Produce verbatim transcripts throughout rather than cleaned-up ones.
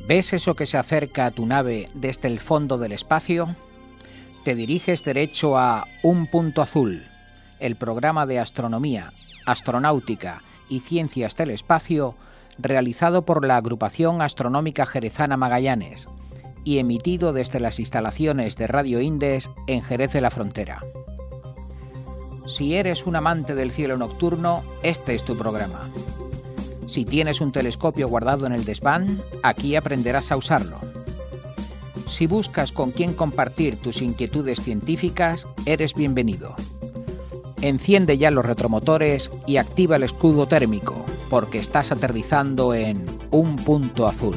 ¿Ves eso que se acerca a tu nave desde el fondo del espacio? Te diriges derecho a Un Punto Azul, el programa de astronomía, astronáutica y ciencias del espacio realizado por la Agrupación Astronómica Jerezana Magallanes y emitido desde las instalaciones de Radio Indes en Jerez de la Frontera. Si eres un amante del cielo nocturno, este es tu programa. Si tienes un telescopio guardado en el desván, aquí aprenderás a usarlo. Si buscas con quién compartir tus inquietudes científicas, eres bienvenido. Enciende ya los retromotores y activa el escudo térmico, porque estás aterrizando en Un Punto Azul.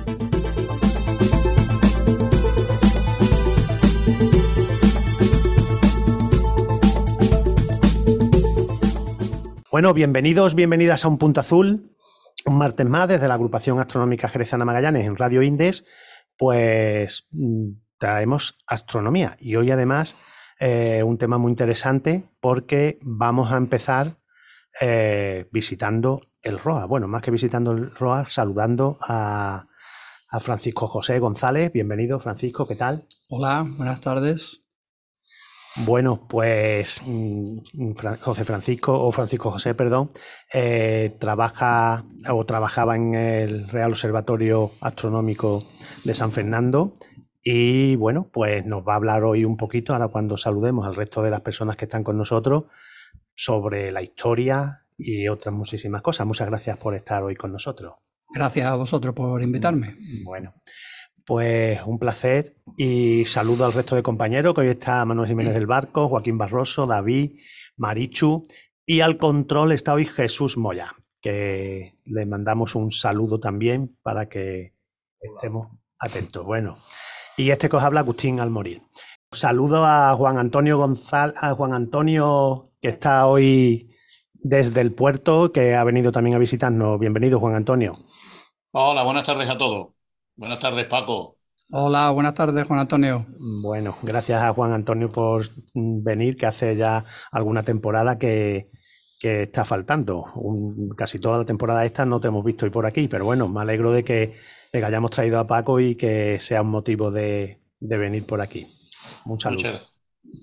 Bueno, bienvenidos, bienvenidas a Un Punto Azul. Un martes más desde la Agrupación Astronómica Jerezana Magallanes en Radio Indes, pues traemos astronomía. Y hoy además eh, un tema muy interesante porque vamos a empezar eh, visitando el R O A. Bueno, más que visitando el R O A, saludando a, a Francisco José González. Bienvenido, Francisco, ¿qué tal? Hola, buenas tardes. Bueno, pues José Francisco, o Francisco José, perdón, eh, trabaja o trabajaba en el Real Observatorio Astronómico de San Fernando y bueno, pues nos va a hablar hoy un poquito, ahora cuando saludemos al resto de las personas que están con nosotros, sobre la historia y otras muchísimas cosas. Muchas gracias por estar hoy con nosotros. Gracias a vosotros por invitarme. Bueno. Pues un placer y saludo al resto de compañeros, que hoy está Manuel Jiménez del Barco, Joaquín Barroso, David, Marichu y al control está hoy Jesús Moya, que le mandamos un saludo también para que estemos atentos. Bueno, y este que os habla Agustín Almoril. Saludo a Juan Antonio González, a Juan Antonio que está hoy desde el puerto, que ha venido también a visitarnos. Bienvenido, Juan Antonio. Hola, buenas tardes a todos. Buenas tardes, Paco. Hola, buenas tardes, Juan Antonio. Bueno, gracias a Juan Antonio por venir, que hace ya alguna temporada que, que está faltando. Un, casi toda la temporada esta no te hemos visto hoy por aquí, pero bueno, me alegro de que, de que hayamos traído a Paco y que sea un motivo de, de venir por aquí. Un saludo. Muchas.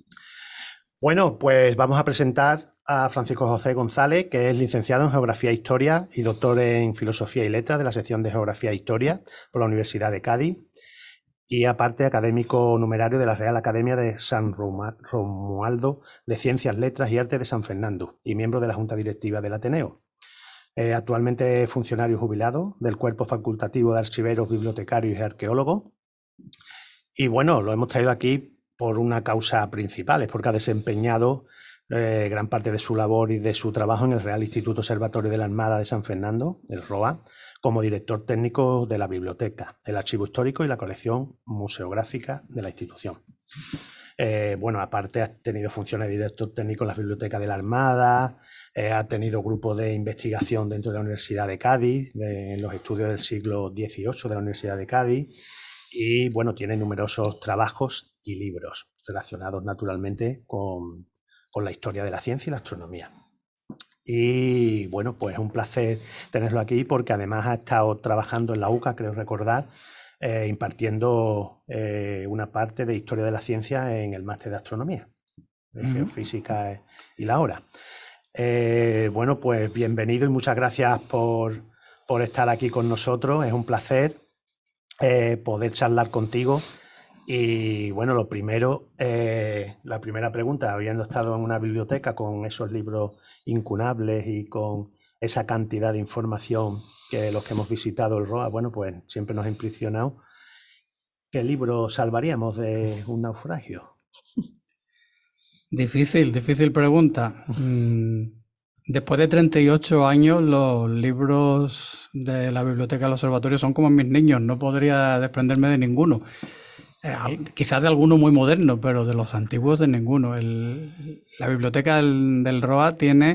Bueno, pues vamos a presentar a Francisco José González, que es licenciado en Geografía e Historia y doctor en Filosofía y Letras de la sección de Geografía e Historia por la Universidad de Cádiz y aparte académico numerario de la Real Academia de San Romualdo de Ciencias, Letras y Artes de San Fernando y miembro de la Junta Directiva del Ateneo. Eh, actualmente funcionario jubilado del Cuerpo Facultativo de Archiveros, Bibliotecarios y Arqueólogos. Y bueno, lo hemos traído aquí por una causa principal, es porque ha desempeñado Eh, gran parte de su labor y de su trabajo en el Real Instituto Observatorio de la Armada de San Fernando, el R O A, como director técnico de la biblioteca, el archivo histórico y la colección museográfica de la institución. Eh, bueno, aparte ha tenido funciones de director técnico en la biblioteca de la Armada, eh, ha tenido grupos de investigación dentro de la Universidad de Cádiz, de, en los estudios del siglo dieciocho de la Universidad de Cádiz y bueno, tiene numerosos trabajos y libros relacionados naturalmente con con la historia de la ciencia y la astronomía. Y bueno, pues es un placer tenerlo aquí porque además ha estado trabajando en la U C A, creo recordar, eh, impartiendo eh, una parte de historia de la ciencia en el máster de astronomía, de uh-huh. geofísica y la hora. Eh, bueno, pues bienvenido y muchas gracias por, por estar aquí con nosotros. Es un placer eh, poder charlar contigo. Y bueno, lo primero, eh, la primera pregunta, habiendo estado en una biblioteca con esos libros incunables y con esa cantidad de información que los que hemos visitado el R O A, bueno, pues siempre nos ha impresionado. ¿Qué libro salvaríamos de un naufragio? Difícil, difícil pregunta. Después de treinta y ocho años, los libros de la biblioteca del observatorio son como mis niños, no podría desprenderme de ninguno. Eh, quizás de alguno muy moderno, pero de los antiguos de ninguno. El, la biblioteca del, del R O A tiene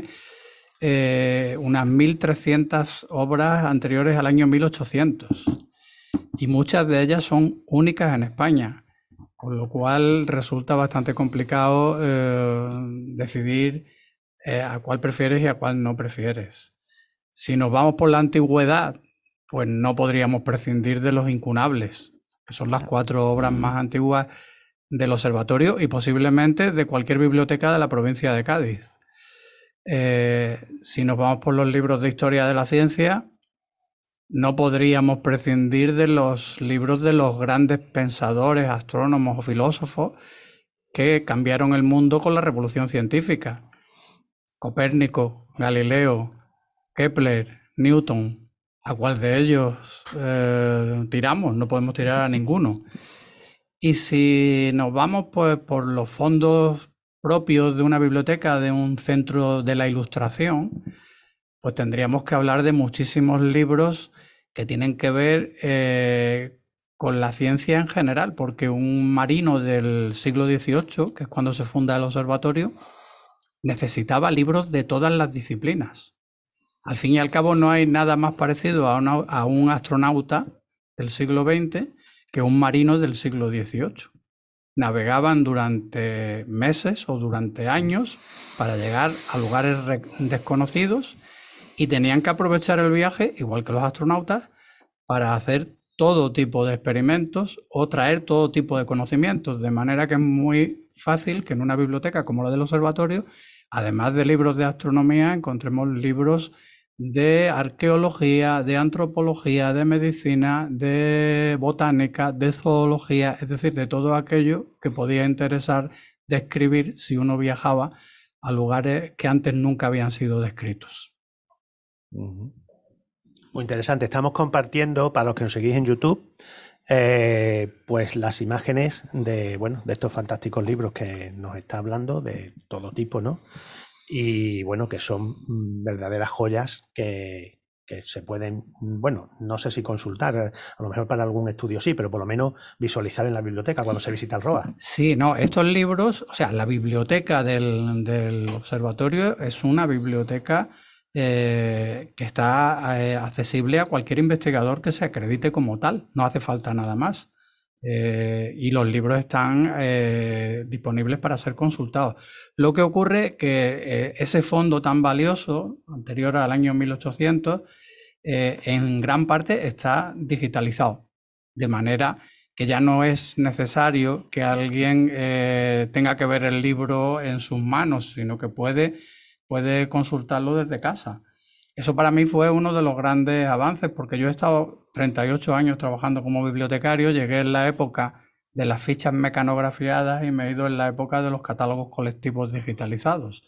eh, unas mil trescientas obras anteriores al año mil ochocientos y muchas de ellas son únicas en España, con lo cual resulta bastante complicado eh, decidir eh, a cuál prefieres y a cuál no prefieres. Si nos vamos por la antigüedad, pues no podríamos prescindir de los incunables, que son las cuatro obras más antiguas del observatorio y posiblemente de cualquier biblioteca de la provincia de Cádiz. Eh, si nos vamos por los libros de historia de la ciencia, no podríamos prescindir de los libros de los grandes pensadores, astrónomos o filósofos que cambiaron el mundo con la revolución científica. Copérnico, Galileo, Kepler, Newton. ¿A cuál de ellos eh, tiramos? No podemos tirar a ninguno. Y si nos vamos pues, por los fondos propios de una biblioteca, de un centro de la Ilustración, pues tendríamos que hablar de muchísimos libros que tienen que ver eh, con la ciencia en general, porque un marino del siglo dieciocho, que es cuando se funda el observatorio, necesitaba libros de todas las disciplinas. Al fin y al cabo no hay nada más parecido a, una, a un astronauta del siglo veinte que un marino del siglo dieciocho. Navegaban durante meses o durante años para llegar a lugares desconocidos y tenían que aprovechar el viaje, igual que los astronautas, para hacer todo tipo de experimentos o traer todo tipo de conocimientos, de manera que es muy fácil que en una biblioteca como la del observatorio, además de libros de astronomía, encontremos libros de arqueología, de antropología, de medicina, de botánica, de zoología, es decir, de todo aquello que podía interesar describir si uno viajaba a lugares que antes nunca habían sido descritos. Muy interesante. Estamos compartiendo, para los que nos seguís en YouTube, eh, pues las imágenes de, bueno, de estos fantásticos libros que nos está hablando, de todo tipo, ¿no? Y bueno, que son verdaderas joyas que, que se pueden, bueno, no sé si consultar, a lo mejor para algún estudio sí, pero por lo menos visualizar en la biblioteca cuando se visita el R O A. Sí, no, estos libros, o sea, la biblioteca del, del observatorio es una biblioteca eh, que está eh, accesible a cualquier investigador que se acredite como tal, no hace falta nada más. Eh, y los libros están eh, disponibles para ser consultados. Lo que ocurre es que eh, ese fondo tan valioso, anterior al año mil ochocientos, eh, en gran parte está digitalizado, de manera que ya no es necesario que alguien eh, tenga que ver el libro en sus manos, sino que puede, puede consultarlo desde casa. Eso para mí fue uno de los grandes avances, porque yo he estado treinta y ocho años trabajando como bibliotecario, llegué en la época de las fichas mecanografiadas y me he ido en la época de los catálogos colectivos digitalizados.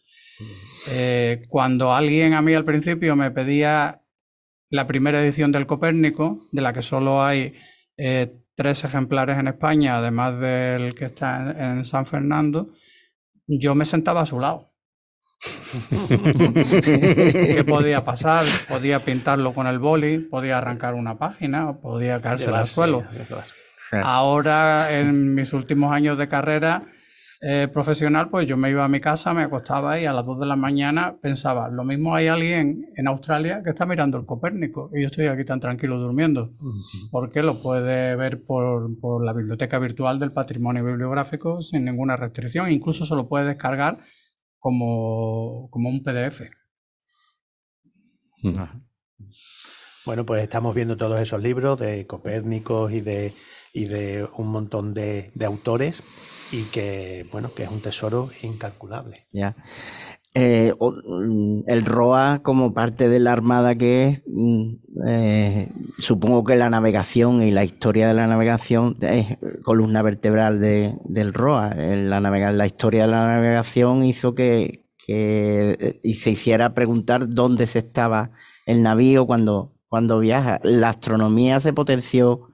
Eh, cuando alguien a mí al principio me pedía la primera edición del Copérnico, de la que solo hay eh, tres ejemplares en España, además del que está en, en San Fernando, yo me sentaba a su lado. ¿Qué podía pasar? Podía pintarlo con el boli, podía arrancar una página o podía caerse al suelo. Ahora, en mis últimos años de carrera eh, profesional, pues yo me iba a mi casa, me acostaba y a las dos de la mañana pensaba, lo mismo hay alguien en Australia que está mirando el Copérnico y yo estoy aquí tan tranquilo durmiendo, porque lo puede ver por, por la biblioteca virtual del patrimonio bibliográfico sin ninguna restricción, incluso se lo puede descargar Como, como un P D F. Bueno, pues estamos viendo todos esos libros de Copérnico y de, y de un montón de, de autores y que, bueno, que es un tesoro incalculable. Ya. Eh, el R O A, como parte de la Armada que es, eh, supongo que la navegación y la historia de la navegación es columna vertebral de, del R O A. La, navega, la historia de la navegación hizo que, que y se hiciera preguntar dónde se estaba el navío cuando, cuando viaja. La astronomía se potenció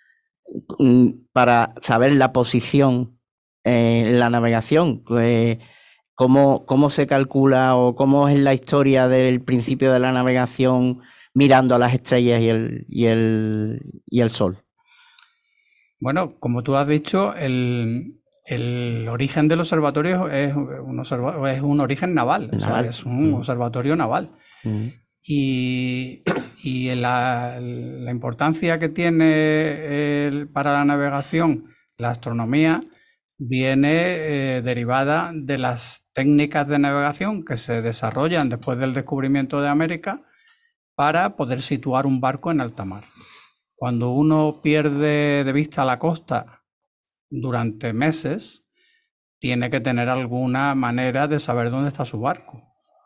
para saber la posición en eh, la navegación. Pues, ¿Cómo, ¿Cómo se calcula o cómo es la historia del principio de la navegación mirando a las estrellas y el, y el, y el sol? Bueno, como tú has dicho, el, el origen del observatorio es un, observa, es un origen naval, naval. O sea, es un mm. observatorio naval. Mm. Y, y la, la importancia que tiene el, para la navegación la astronomía viene eh, derivada de las técnicas de navegación que se desarrollan después del descubrimiento de América para poder situar un barco en alta mar. Cuando uno pierde de vista la costa durante meses, tiene que tener alguna manera de saber dónde está su barco.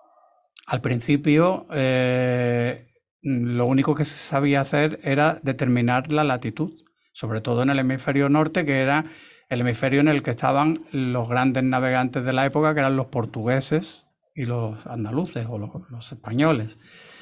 Al principio, eh, lo único que se sabía hacer era determinar la latitud, sobre todo en el hemisferio norte, que era el hemisferio en el que estaban los grandes navegantes de la época, que eran los portugueses y los andaluces o los, los españoles.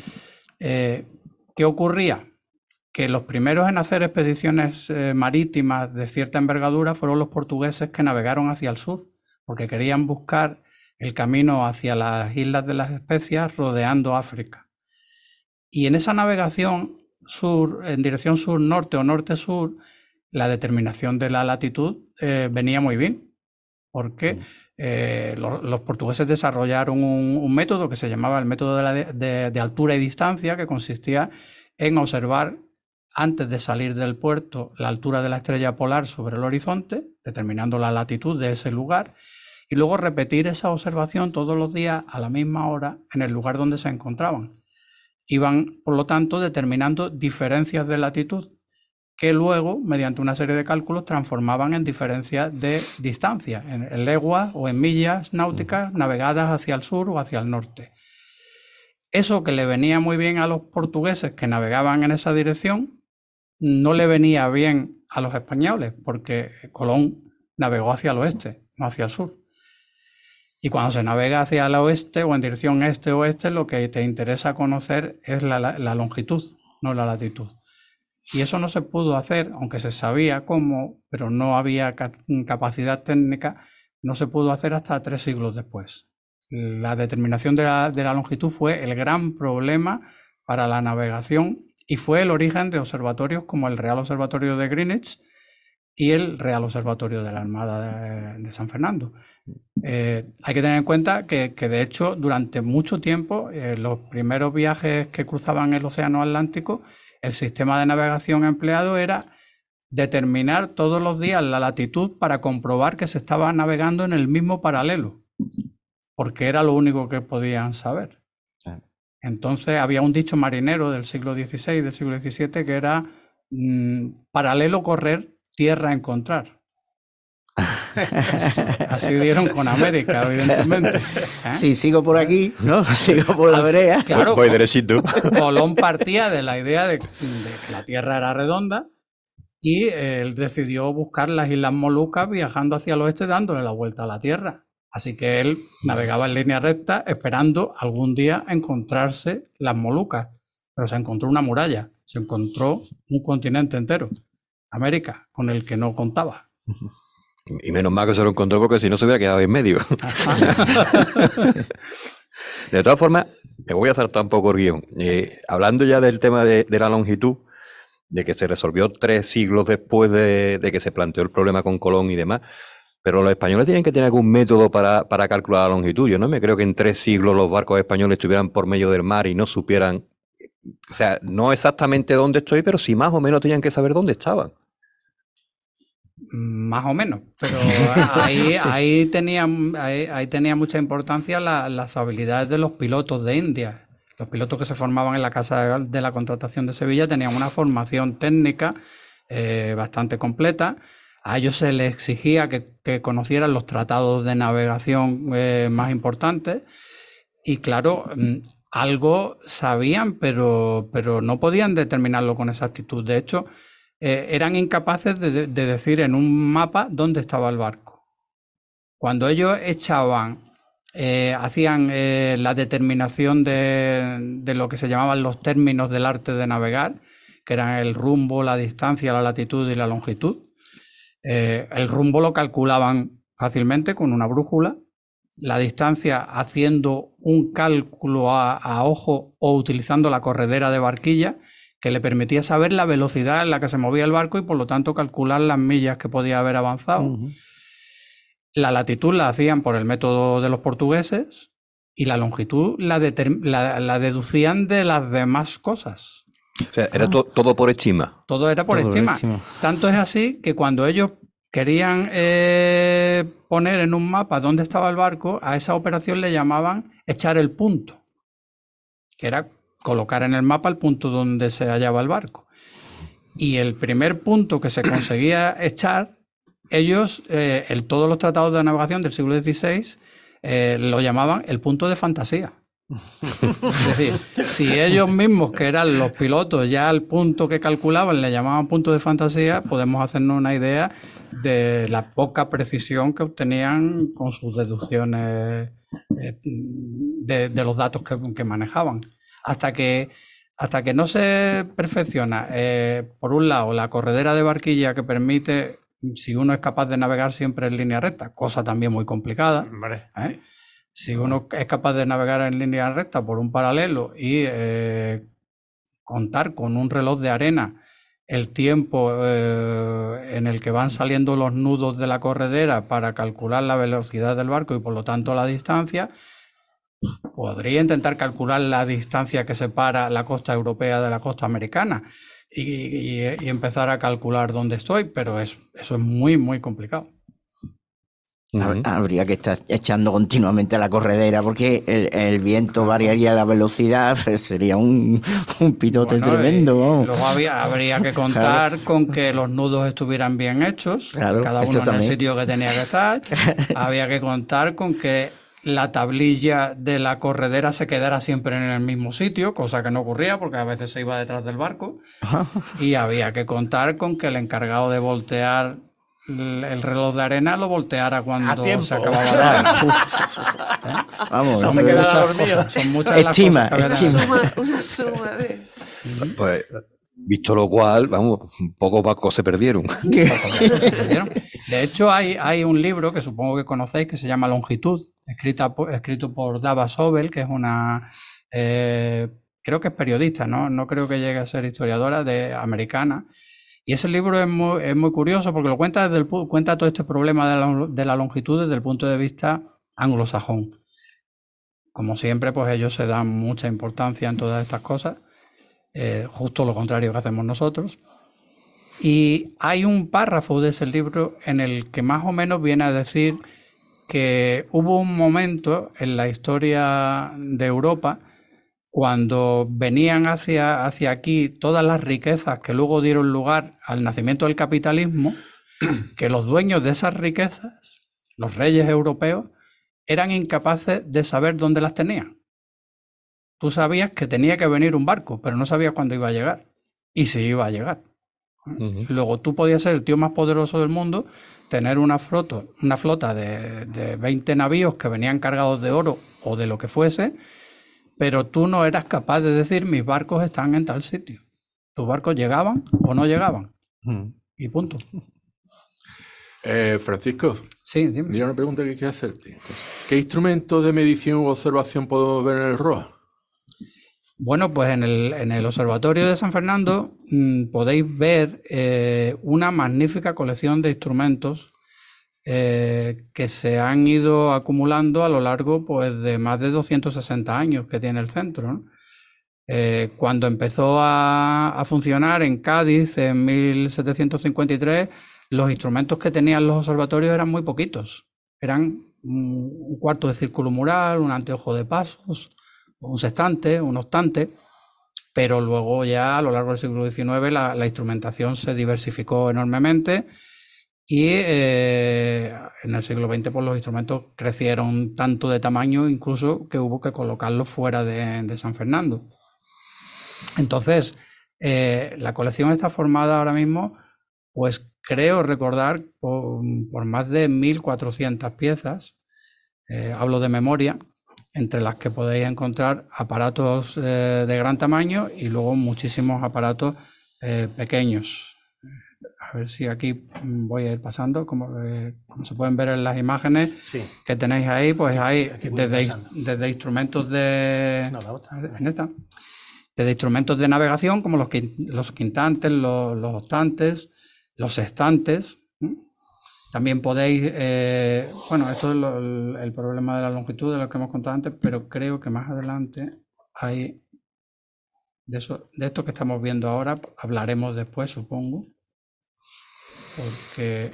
Eh, ¿Qué ocurría? Que los primeros en hacer expediciones eh, marítimas de cierta envergadura fueron los portugueses, que navegaron hacia el sur, porque querían buscar el camino hacia las Islas de las Especias, rodeando África. Y en esa navegación sur, en dirección sur-norte o norte-sur, la determinación de la latitud eh, venía muy bien, porque eh, los, los portugueses desarrollaron un, un método que se llamaba el método de, la de, de, de altura y distancia, que consistía en observar antes de salir del puerto la altura de la estrella polar sobre el horizonte, determinando la latitud de ese lugar, y luego repetir esa observación todos los días a la misma hora en el lugar donde se encontraban. Iban, por lo tanto, determinando diferencias de latitud que luego, mediante una serie de cálculos, transformaban en diferencias de distancia, en leguas o en millas náuticas navegadas hacia el sur o hacia el norte. Eso, que le venía muy bien a los portugueses que navegaban en esa dirección, no le venía bien a los españoles, porque Colón navegó hacia el oeste, no hacia el sur. Y cuando se navega hacia el oeste o en dirección este-oeste, lo que te interesa conocer es la, la, la longitud, no la latitud. Y eso no se pudo hacer, aunque se sabía cómo, pero no había capacidad técnica, no se pudo hacer hasta tres siglos después. La determinación de la, de la longitud fue el gran problema para la navegación y fue el origen de observatorios como el Real Observatorio de Greenwich y el Real Observatorio de la Armada de, de San Fernando. Eh, hay que tener en cuenta que, que de hecho durante mucho tiempo eh, los primeros viajes que cruzaban el Océano Atlántico, el sistema de navegación empleado era determinar todos los días la latitud para comprobar que se estaba navegando en el mismo paralelo, porque era lo único que podían saber. Entonces había un dicho marinero del siglo dieciséis, del siglo diecisiete, que era mmm, paralelo correr, tierra encontrar. Así, así dieron con América, evidentemente. ¿Eh? Si sigo por aquí, ¿no? Sigo por la vereda. Claro, voy derechito. Colón partía de la idea de, de que la Tierra era redonda y él decidió buscar las Islas Molucas viajando hacia el oeste, dándole la vuelta a la Tierra. Así que él navegaba en línea recta esperando algún día encontrarse las Molucas. Pero se encontró una muralla, se encontró un continente entero, América, con el que no contaba. Y menos mal que se lo encontró, porque si no se hubiera quedado en medio. De todas formas, me voy a saltar un poco el guión. Eh, hablando ya del tema de, de la longitud, de que se resolvió tres siglos después de, de que se planteó el problema con Colón y demás, pero los españoles tienen que tener algún método para, para calcular la longitud. Yo no me creo que en tres siglos los barcos españoles estuvieran por medio del mar y no supieran, o sea, no exactamente dónde estoy, pero sí más o menos tenían que saber dónde estaban. Más o menos, pero ahí, ahí, tenía, ahí, ahí tenía mucha importancia la, las habilidades de los pilotos de India. Los pilotos que se formaban en la Casa de la Contratación de Sevilla tenían una formación técnica eh, bastante completa. A ellos se les exigía que, que conocieran los tratados de navegación eh, más importantes y claro, algo sabían, pero, pero no podían determinarlo con exactitud. De hecho, Eh, eran incapaces de, de decir en un mapa dónde estaba el barco. Cuando ellos echaban, eh, hacían eh, la determinación de, de lo que se llamaban los términos del arte de navegar, que eran el rumbo, la distancia, la latitud y la longitud. Eh, el rumbo lo calculaban fácilmente con una brújula, la distancia haciendo un cálculo a, a ojo o utilizando la corredera de barquilla, que le permitía saber la velocidad en la que se movía el barco y por lo tanto calcular las millas que podía haber avanzado. Uh-huh. La latitud la hacían por el método de los portugueses y la longitud la, la, la deducían de las demás cosas. O sea, era ah. to todo por estima. Todo era por, todo estima. por estima. Tanto es así que cuando ellos querían eh, poner en un mapa dónde estaba el barco, a esa operación le llamaban echar el punto, que era colocar en el mapa el punto donde se hallaba el barco. Y el primer punto que se conseguía echar, ellos, eh, el, todos los tratados de navegación del siglo dieciséis, eh, lo llamaban el punto de fantasía. Es decir, si ellos mismos, que eran los pilotos, ya el punto que calculaban le llamaban punto de fantasía, podemos hacernos una idea de la poca precisión que obtenían con sus deducciones eh, de, de los datos que, que manejaban. Hasta que, hasta que no se perfecciona, eh, por un lado, la corredera de barquilla que permite, si uno es capaz de navegar siempre en línea recta, cosa también muy complicada, ¿eh? Si uno es capaz de navegar en línea recta por un paralelo y eh, contar con un reloj de arena el tiempo eh, en el que van saliendo los nudos de la corredera para calcular la velocidad del barco y por lo tanto la distancia, podría intentar calcular la distancia que separa la costa europea de la costa americana y, y, y empezar a calcular dónde estoy, pero es, eso es muy, muy complicado. Uh-huh. Habría que estar echando continuamente la corredera porque el, el viento variaría la velocidad, pues sería un, un pitote bueno, tremendo. Y, y luego había, habría que contar claro. con que los nudos estuvieran bien hechos, claro, cada uno en también. El sitio que tenía que estar. Había que contar con que la tablilla de la corredera se quedara siempre en el mismo sitio, cosa que no ocurría porque a veces se iba detrás del barco. Y había que contar con que el encargado de voltear el reloj de arena lo volteara cuando se acababa de dar. ¿Eh? Vamos, son, muchas cosas, son muchas estima, las cosas una, suma, una suma de... Pues, visto lo cual, vamos, un poco Paco se perdieron. De hecho, hay, hay un libro que supongo que conocéis que se llama Longitud, escrita por, escrito por Dava Sobel, que es una... Eh, creo que es periodista, ¿no? No creo que llegue a ser historiadora de americana. Y ese libro es muy, es muy curioso porque lo cuenta, desde el, cuenta todo este problema de la, de la longitud desde el punto de vista anglosajón. Como siempre, pues ellos se dan mucha importancia en todas estas cosas, eh, justo lo contrario que hacemos nosotros. Y hay un párrafo de ese libro en el que más o menos viene a decir que hubo un momento en la historia de Europa cuando venían hacia, hacia aquí todas las riquezas que luego dieron lugar al nacimiento del capitalismo, que los dueños de esas riquezas, los reyes europeos, eran incapaces de saber dónde las tenían. Tú sabías que tenía que venir un barco, pero no sabías cuándo iba a llegar y si iba a llegar. Uh-huh. Luego tú podías ser el tío más poderoso del mundo, tener una flota, una flota de, de veinte navíos que venían cargados de oro o de lo que fuese, pero tú no eras capaz de decir mis barcos están en tal sitio. ¿Tus barcos llegaban o no llegaban? Mm. Y punto. Eh, Francisco, sí, dime. Mira una pregunta que quiero hacerte. ¿Qué instrumentos de medición u observación podemos ver en el R O A? Bueno, pues en el, en el Observatorio de San Fernando mmm, podéis ver eh, una magnífica colección de instrumentos Eh, que se han ido acumulando a lo largo pues, de más de doscientos sesenta años que tiene el centro, ¿no? Eh, cuando empezó a, a funcionar en Cádiz en mil setecientos cincuenta y tres, los instrumentos que tenían los observatorios eran muy poquitos. Eran un, un cuarto de círculo mural, un anteojo de pasos, un sextante, un octante, pero luego ya a lo largo del siglo diecinueve la, la instrumentación se diversificó enormemente. Y eh, en el siglo veinte pues, los instrumentos crecieron tanto de tamaño incluso que hubo que colocarlos fuera de, de San Fernando. Entonces, eh, la colección está formada ahora mismo, pues creo recordar, por, por más de mil cuatrocientas piezas, eh, hablo de memoria, entre las que podéis encontrar aparatos eh, de gran tamaño y luego muchísimos aparatos eh, pequeños. A ver si aquí voy a ir pasando, como, eh, como se pueden ver en las imágenes sí. que tenéis ahí, pues hay desde, desde instrumentos de no, la otra. En esta, desde instrumentos de navegación como los, los quintantes, los, los octantes, los sextantes. ¿eh? También podéis, eh, bueno, esto es lo, el, el problema de la longitud de lo que hemos contado antes, pero creo que más adelante hay de eso, de esto que estamos viendo ahora, hablaremos después, supongo. Porque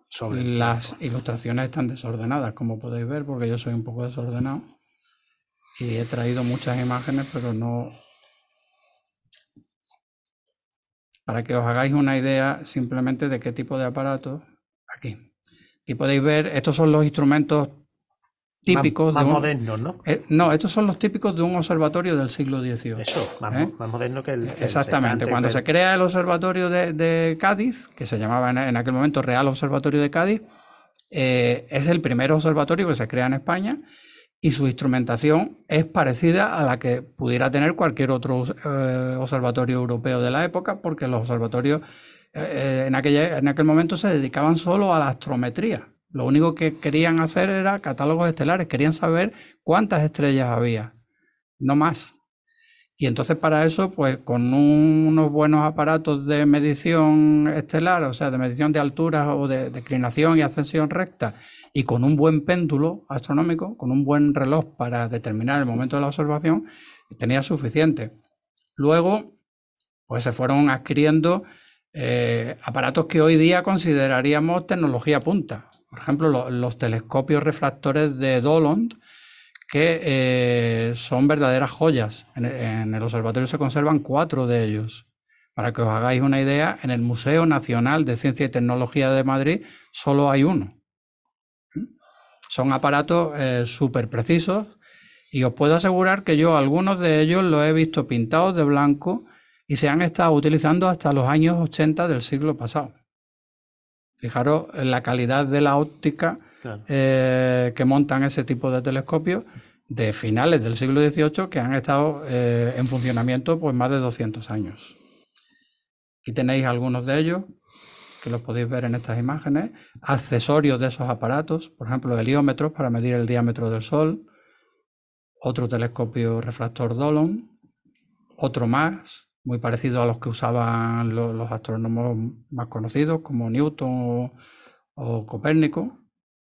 las ilustraciones están desordenadas, como podéis ver, porque yo soy un poco desordenado. y he traído muchas imágenes, pero no... Para que os hagáis una idea simplemente de qué tipo de aparatos, aquí. Y podéis ver, estos son los instrumentos típicos. Más, más de un, modernos, ¿no? Eh, no, estos son los típicos de un observatorio del siglo dieciocho. Eso, más, ¿eh? más moderno que el... Que Exactamente. el Cuando el... se crea el observatorio de, de Cádiz, que se llamaba en, en aquel momento Real Observatorio de Cádiz, eh, es el primer observatorio que se crea en España y su instrumentación es parecida a la que pudiera tener cualquier otro eh, observatorio europeo de la época, porque los observatorios eh, en, aquella, en aquel momento se dedicaban solo a la astrometría. Lo único que querían hacer era catálogos estelares, querían saber cuántas estrellas había, no más. Y entonces para eso, pues con un, unos buenos aparatos de medición estelar, o sea, de medición de altura o de declinación y ascensión recta, y con un buen péndulo astronómico, con un buen reloj para determinar el momento de la observación, tenía suficiente. Luego, pues se fueron adquiriendo eh, aparatos que hoy día consideraríamos tecnología punta. Por ejemplo, lo, los telescopios refractores de Dollond, que eh, son verdaderas joyas. En, en el observatorio se conservan cuatro de ellos. Para que os hagáis una idea, en el Museo Nacional de Ciencia y Tecnología de Madrid solo hay uno. Son aparatos eh, súper precisos y os puedo asegurar que yo algunos de ellos los he visto pintados de blanco y se han estado utilizando hasta los años ochenta del siglo pasado. Fijaros en la calidad de la óptica claro. eh, que montan ese tipo de telescopios de finales del siglo dieciocho que han estado eh, en funcionamiento pues más de doscientos años. Aquí tenéis algunos de ellos que los podéis ver en estas imágenes, accesorios de esos aparatos, por ejemplo, heliómetros para medir el diámetro del Sol, otro telescopio refractor Dollond, otro más, muy parecido a los que usaban los, los astrónomos más conocidos, como Newton o, o Copérnico,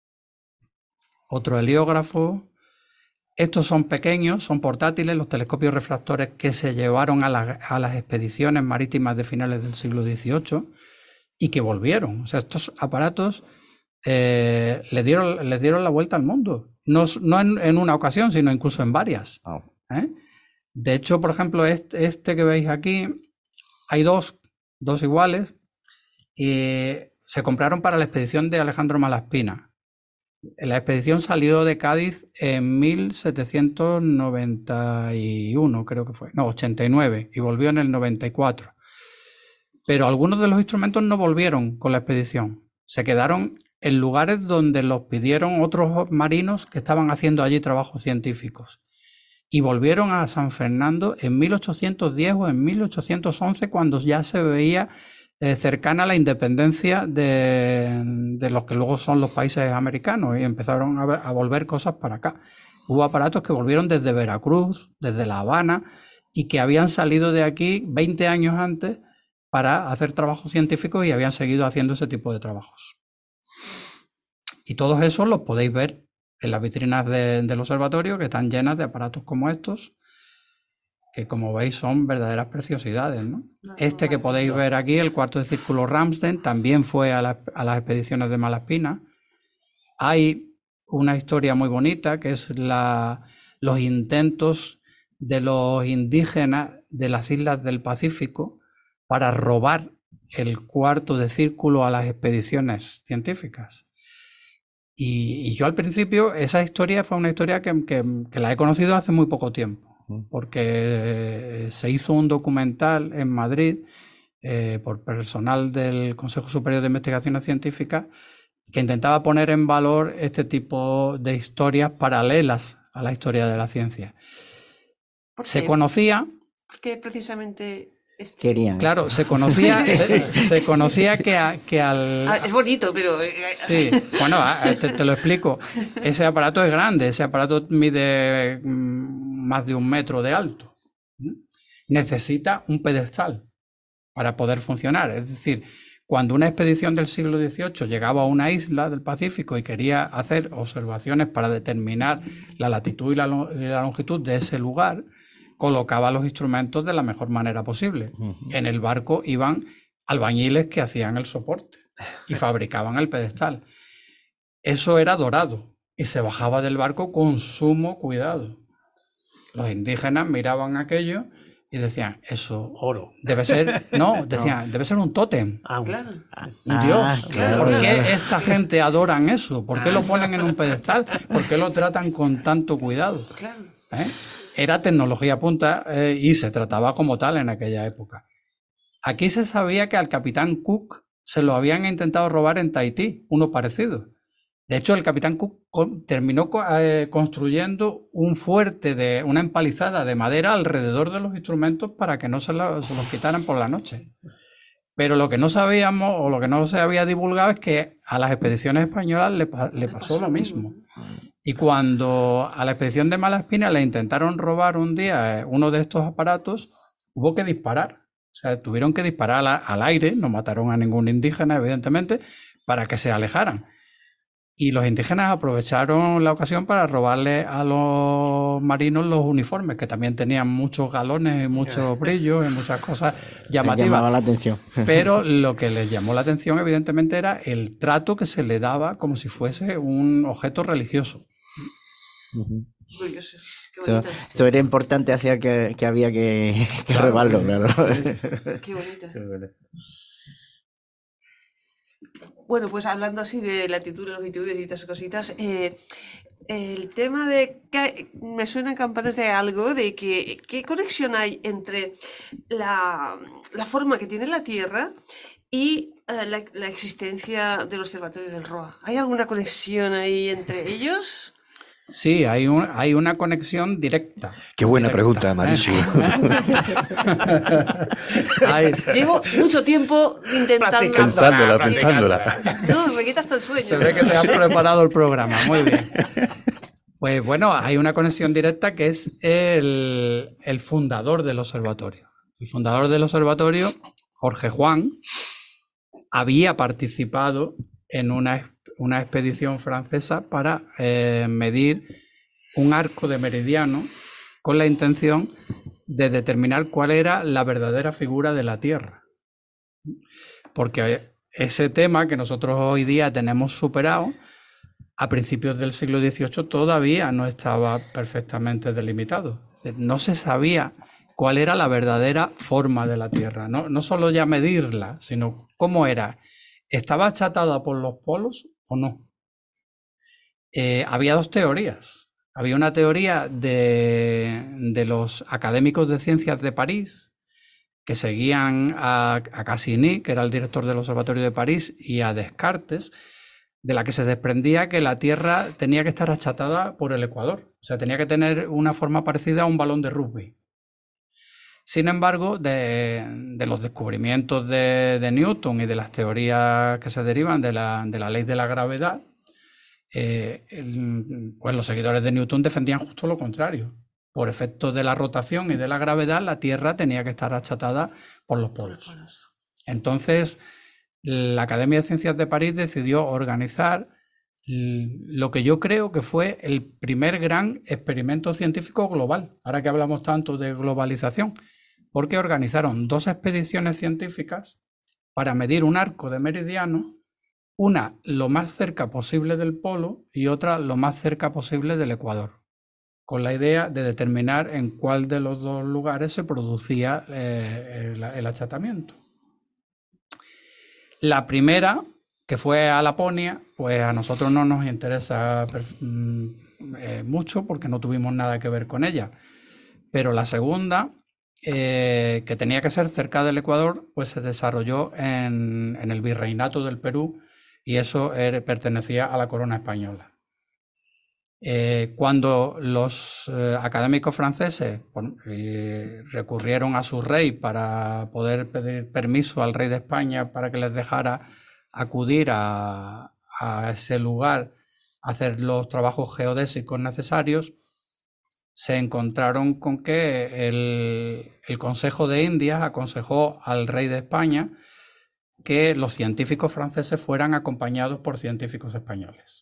otro heliógrafo. Estos son pequeños, son portátiles, los telescopios refractores que se llevaron a, la, a las expediciones marítimas de finales del siglo dieciocho, y que volvieron. O sea, estos aparatos eh, les, dieron, les dieron la vuelta al mundo. No, no en, en una ocasión, sino incluso en varias. Oh. ¿eh? De hecho, por ejemplo, este, este que veis aquí, hay dos, dos iguales, y se compraron para la expedición de Alejandro Malaspina. La expedición salió de Cádiz en mil setecientos noventa y uno, creo que fue. No, ochenta y nueve, y volvió en el noventa y cuatro. Pero algunos de los instrumentos no volvieron con la expedición. Se quedaron en lugares donde los pidieron otros marinos que estaban haciendo allí trabajos científicos. Y volvieron a San Fernando en mil ochocientos diez o en mil ochocientos once, cuando ya se veía eh, cercana a la independencia de, de los que luego son los países americanos, y empezaron a, ver, a volver cosas para acá. Hubo aparatos que volvieron desde Veracruz, desde La Habana, y que habían salido de aquí veinte años antes para hacer trabajos científicos y habían seguido haciendo ese tipo de trabajos. Y todos esos los podéis ver en las vitrinas de, del observatorio, que están llenas de aparatos como estos, que como veis son verdaderas preciosidades, ¿no? No, este que podéis ver aquí, el cuarto de círculo Ramsden, también fue a, la, a las expediciones de Malaspina. Hay una historia muy bonita, que es la, los intentos de los indígenas de las islas del Pacífico para robar el cuarto de círculo a las expediciones científicas. Y, y yo al principio, esa historia fue una historia que, que, que la he conocido hace muy poco tiempo, porque se hizo un documental en Madrid eh, por personal del Consejo Superior de Investigaciones Científicas que intentaba poner en valor este tipo de historias paralelas a la historia de la ciencia. Se conocía... Porque precisamente... Este... Querían. Claro, se conocía, se, se conocía que, a, que al... Ah, es bonito, pero... Sí, bueno, te, te lo explico. Ese aparato es grande, ese aparato mide más de un metro de alto. Necesita un pedestal para poder funcionar. Es decir, cuando una expedición del siglo dieciocho llegaba a una isla del Pacífico y quería hacer observaciones para determinar la latitud y la, y la longitud de ese lugar, colocaba los instrumentos de la mejor manera posible. Uh-huh. En el barco iban albañiles que hacían el soporte y fabricaban el pedestal. Eso era dorado y se bajaba del barco con sumo cuidado. los indígenas miraban aquello y decían, eso Oro. debe ser, no, decían, debe ser un tótem, Ah, Claro. un Ah, dios. claro, ¿Por qué claro. esta gente adoran eso? ¿Por qué lo ponen en un pedestal? ¿Por qué lo tratan con tanto cuidado? Claro. ¿Eh? Era tecnología punta eh, y se trataba como tal en aquella época. Aquí se sabía que al capitán Cook se lo habían intentado robar en Tahití, uno parecido. De hecho, el capitán Cook con- terminó co- eh, construyendo un fuerte, de una empalizada de madera alrededor de los instrumentos para que no se, lo- se los quitaran por la noche. Pero lo que no sabíamos o lo que no se había divulgado es que a las expediciones españolas le, pa- le pasó lo mismo. Y cuando a la expedición de Malaspina le intentaron robar un día eh, uno de estos aparatos, hubo que disparar. O sea, tuvieron que disparar a- al aire, no mataron a ningún indígena, evidentemente, para que se alejaran. Y los indígenas aprovecharon la ocasión para robarle a los marinos los uniformes, que también tenían muchos galones, y muchos brillos y muchas cosas Me llamaba llamativas. la atención. Pero lo que les llamó la atención, evidentemente, era el trato que se le daba como si fuese un objeto religioso. Ujú. Curioso. Qué Esto, bonito. esto era importante, hacía que, que había que, que Claro, robarlo, que- claro. Qué bonito. Bueno, pues hablando así de latitud, longitudes y estas cositas, eh, el tema de que me suenan campanas de algo, de que qué conexión hay entre la, la forma que tiene la Tierra y eh, la, la existencia del Observatorio del Roa. ¿Hay alguna conexión ahí entre ellos? Sí, hay, un, hay una conexión directa. Qué buena Directa, pregunta, ¿eh? Marichu. Hay- Llevo mucho tiempo intentando... Pensándola, pensándola. No, me quitas todo el sueño. Se ve que te has preparado el programa, muy bien. Pues bueno, hay una conexión directa que es el, el fundador del observatorio. El fundador del observatorio, Jorge Juan, había participado en una, ex- una expedición francesa para eh, medir un arco de meridiano con la intención de determinar cuál era la verdadera figura de la Tierra. Porque ese tema que nosotros hoy día tenemos superado, a principios del siglo dieciocho todavía no estaba perfectamente delimitado. No se sabía cuál era la verdadera forma de la Tierra. No, no solo ya medirla, sino cómo era. ¿Estaba achatada por los polos o no? Eh, había dos teorías. Había una teoría de, de los académicos de ciencias de París, que seguían a, a Cassini, que era el director del Observatorio de París, y a Descartes, de la que se desprendía que la Tierra tenía que estar achatada por el ecuador. O sea, tenía que tener una forma parecida a un balón de rugby. Sin embargo, de, de los descubrimientos de, de Newton y de las teorías que se derivan de la, de la ley de la gravedad, eh, el- pues los seguidores de Newton defendían justo lo contrario. Por efecto de la rotación y de la gravedad, la Tierra tenía que estar achatada por los polos. Entonces, la Academia de Ciencias de París decidió organizar l- lo que yo creo que fue el primer gran experimento científico global, ahora que hablamos tanto de globalización, porque organizaron dos expediciones científicas para medir un arco de meridiano, una lo más cerca posible del polo y otra lo más cerca posible del ecuador, con la idea de determinar en cuál de los dos lugares se producía eh, el, el achatamiento. La primera, que fue a Laponia, pues a nosotros no nos interesa per- mm, eh, mucho porque no tuvimos nada que ver con ella. Pero la segunda, eh, que tenía que ser cerca del Ecuador, pues se desarrolló en, en el Virreinato del Perú y eso era- pertenecía a la corona española. Eh, cuando los eh, académicos franceses bueno, eh, recurrieron a su rey para poder pedir permiso al rey de España para que les dejara acudir a, a ese lugar a hacer los trabajos geodésicos necesarios, se encontraron con que el, el Consejo de Indias aconsejó al rey de España que los científicos franceses fueran acompañados por científicos españoles.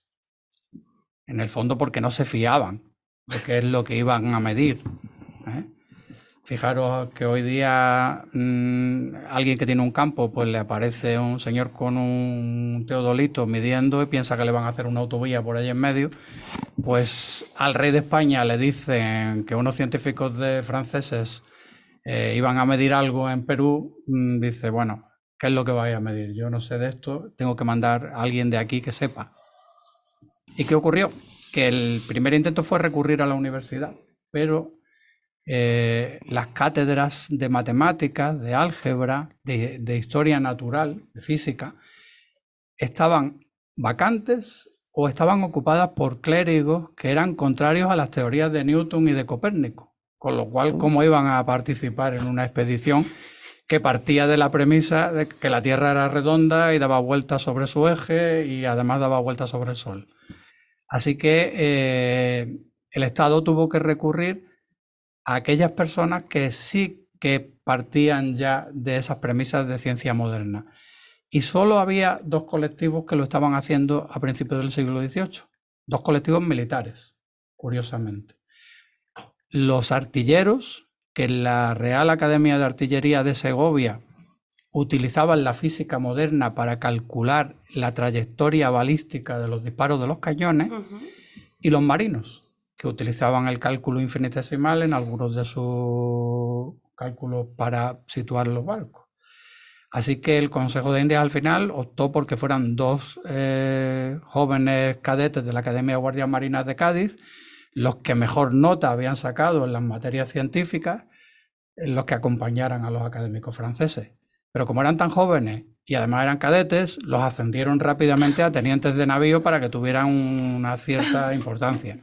En el fondo porque no se fiaban de qué es lo que iban a medir, ¿eh? Fijaros que hoy día mmm, alguien que tiene un campo, pues le aparece un señor con un teodolito midiendo y piensa que le van a hacer una autovía por ahí en medio. Pues al rey de España le dicen que unos científicos de franceses eh, iban a medir algo en Perú. Mmm, dice, bueno, ¿qué es lo que vais a medir? Yo no sé de esto, tengo que mandar a alguien de aquí que sepa. ¿Y qué ocurrió? Que el primer intento fue recurrir a la universidad, pero Eh, las cátedras de matemáticas, de álgebra, de, de historia natural, de física, estaban vacantes o estaban ocupadas por clérigos que eran contrarios a las teorías de Newton y de Copérnico, con lo cual, ¿cómo iban a participar en una expedición que partía de la premisa de que la Tierra era redonda y daba vueltas sobre su eje y además daba vueltas sobre el Sol? Así que eh, el Estado tuvo que recurrir a aquellas personas que sí que partían ya de esas premisas de ciencia moderna. Y solo había dos colectivos que lo estaban haciendo a principios del siglo dieciocho, dos colectivos militares, curiosamente. Los artilleros, que en la Real Academia de Artillería de Segovia utilizaban la física moderna para calcular la trayectoria balística de los disparos de los cañones, uh-huh. y los marinos, que utilizaban el cálculo infinitesimal en algunos de sus cálculos para situar los barcos. Así que el Consejo de Indias al final optó porque fueran dos eh, jóvenes cadetes de la Academia de Guardias Marinas de Cádiz, los que mejor nota habían sacado en las materias científicas, los que acompañaran a los académicos franceses. Pero como eran tan jóvenes y además eran cadetes, los ascendieron rápidamente a tenientes de navío para que tuvieran una cierta importancia.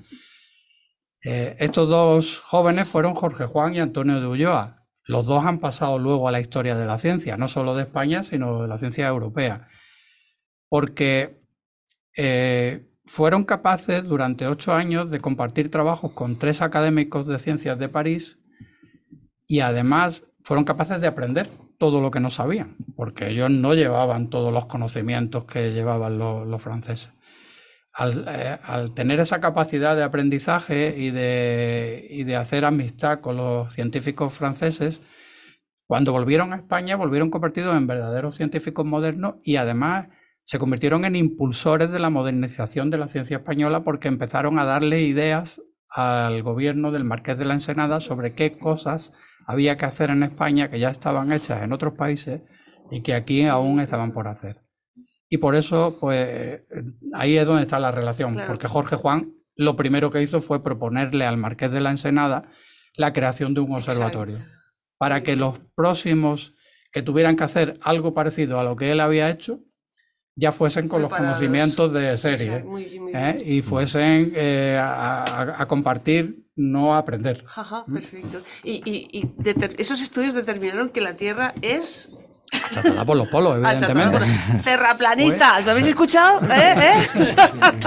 Eh, estos dos jóvenes fueron Jorge Juan y Antonio de Ulloa. Los dos han pasado luego a la historia de la ciencia, no solo de España, sino de la ciencia europea, porque eh, fueron capaces durante ocho años de compartir trabajos con tres académicos de ciencias de París y además fueron capaces de aprender todo lo que no sabían, porque ellos no llevaban todos los conocimientos que llevaban los, los franceses. Al, eh, al tener esa capacidad de aprendizaje y de, y de hacer amistad con los científicos franceses, cuando volvieron a España, volvieron convertidos en verdaderos científicos modernos y además se convirtieron en impulsores de la modernización de la ciencia española porque empezaron a darle ideas al gobierno del Marqués de la Ensenada sobre qué cosas había que hacer en España que ya estaban hechas en otros países y que aquí aún estaban por hacer. Y por eso, pues, ahí es donde está la relación, claro. Porque Jorge Juan lo primero que hizo fue proponerle al Marqués de la Ensenada la creación de un observatorio. Exacto. Para que los próximos que tuvieran que hacer algo parecido a lo que él había hecho, ya fuesen con Preparados. Los conocimientos de serie, muy, muy ¿eh? Y fuesen eh, a, a compartir, no a aprender. Ajá, perfecto. Y, y, y deter- esos estudios determinaron que la Tierra es... Achatada por los polos, evidentemente. Por... Terraplanistas, ¿me habéis escuchado? ¿Eh? ¿Eh?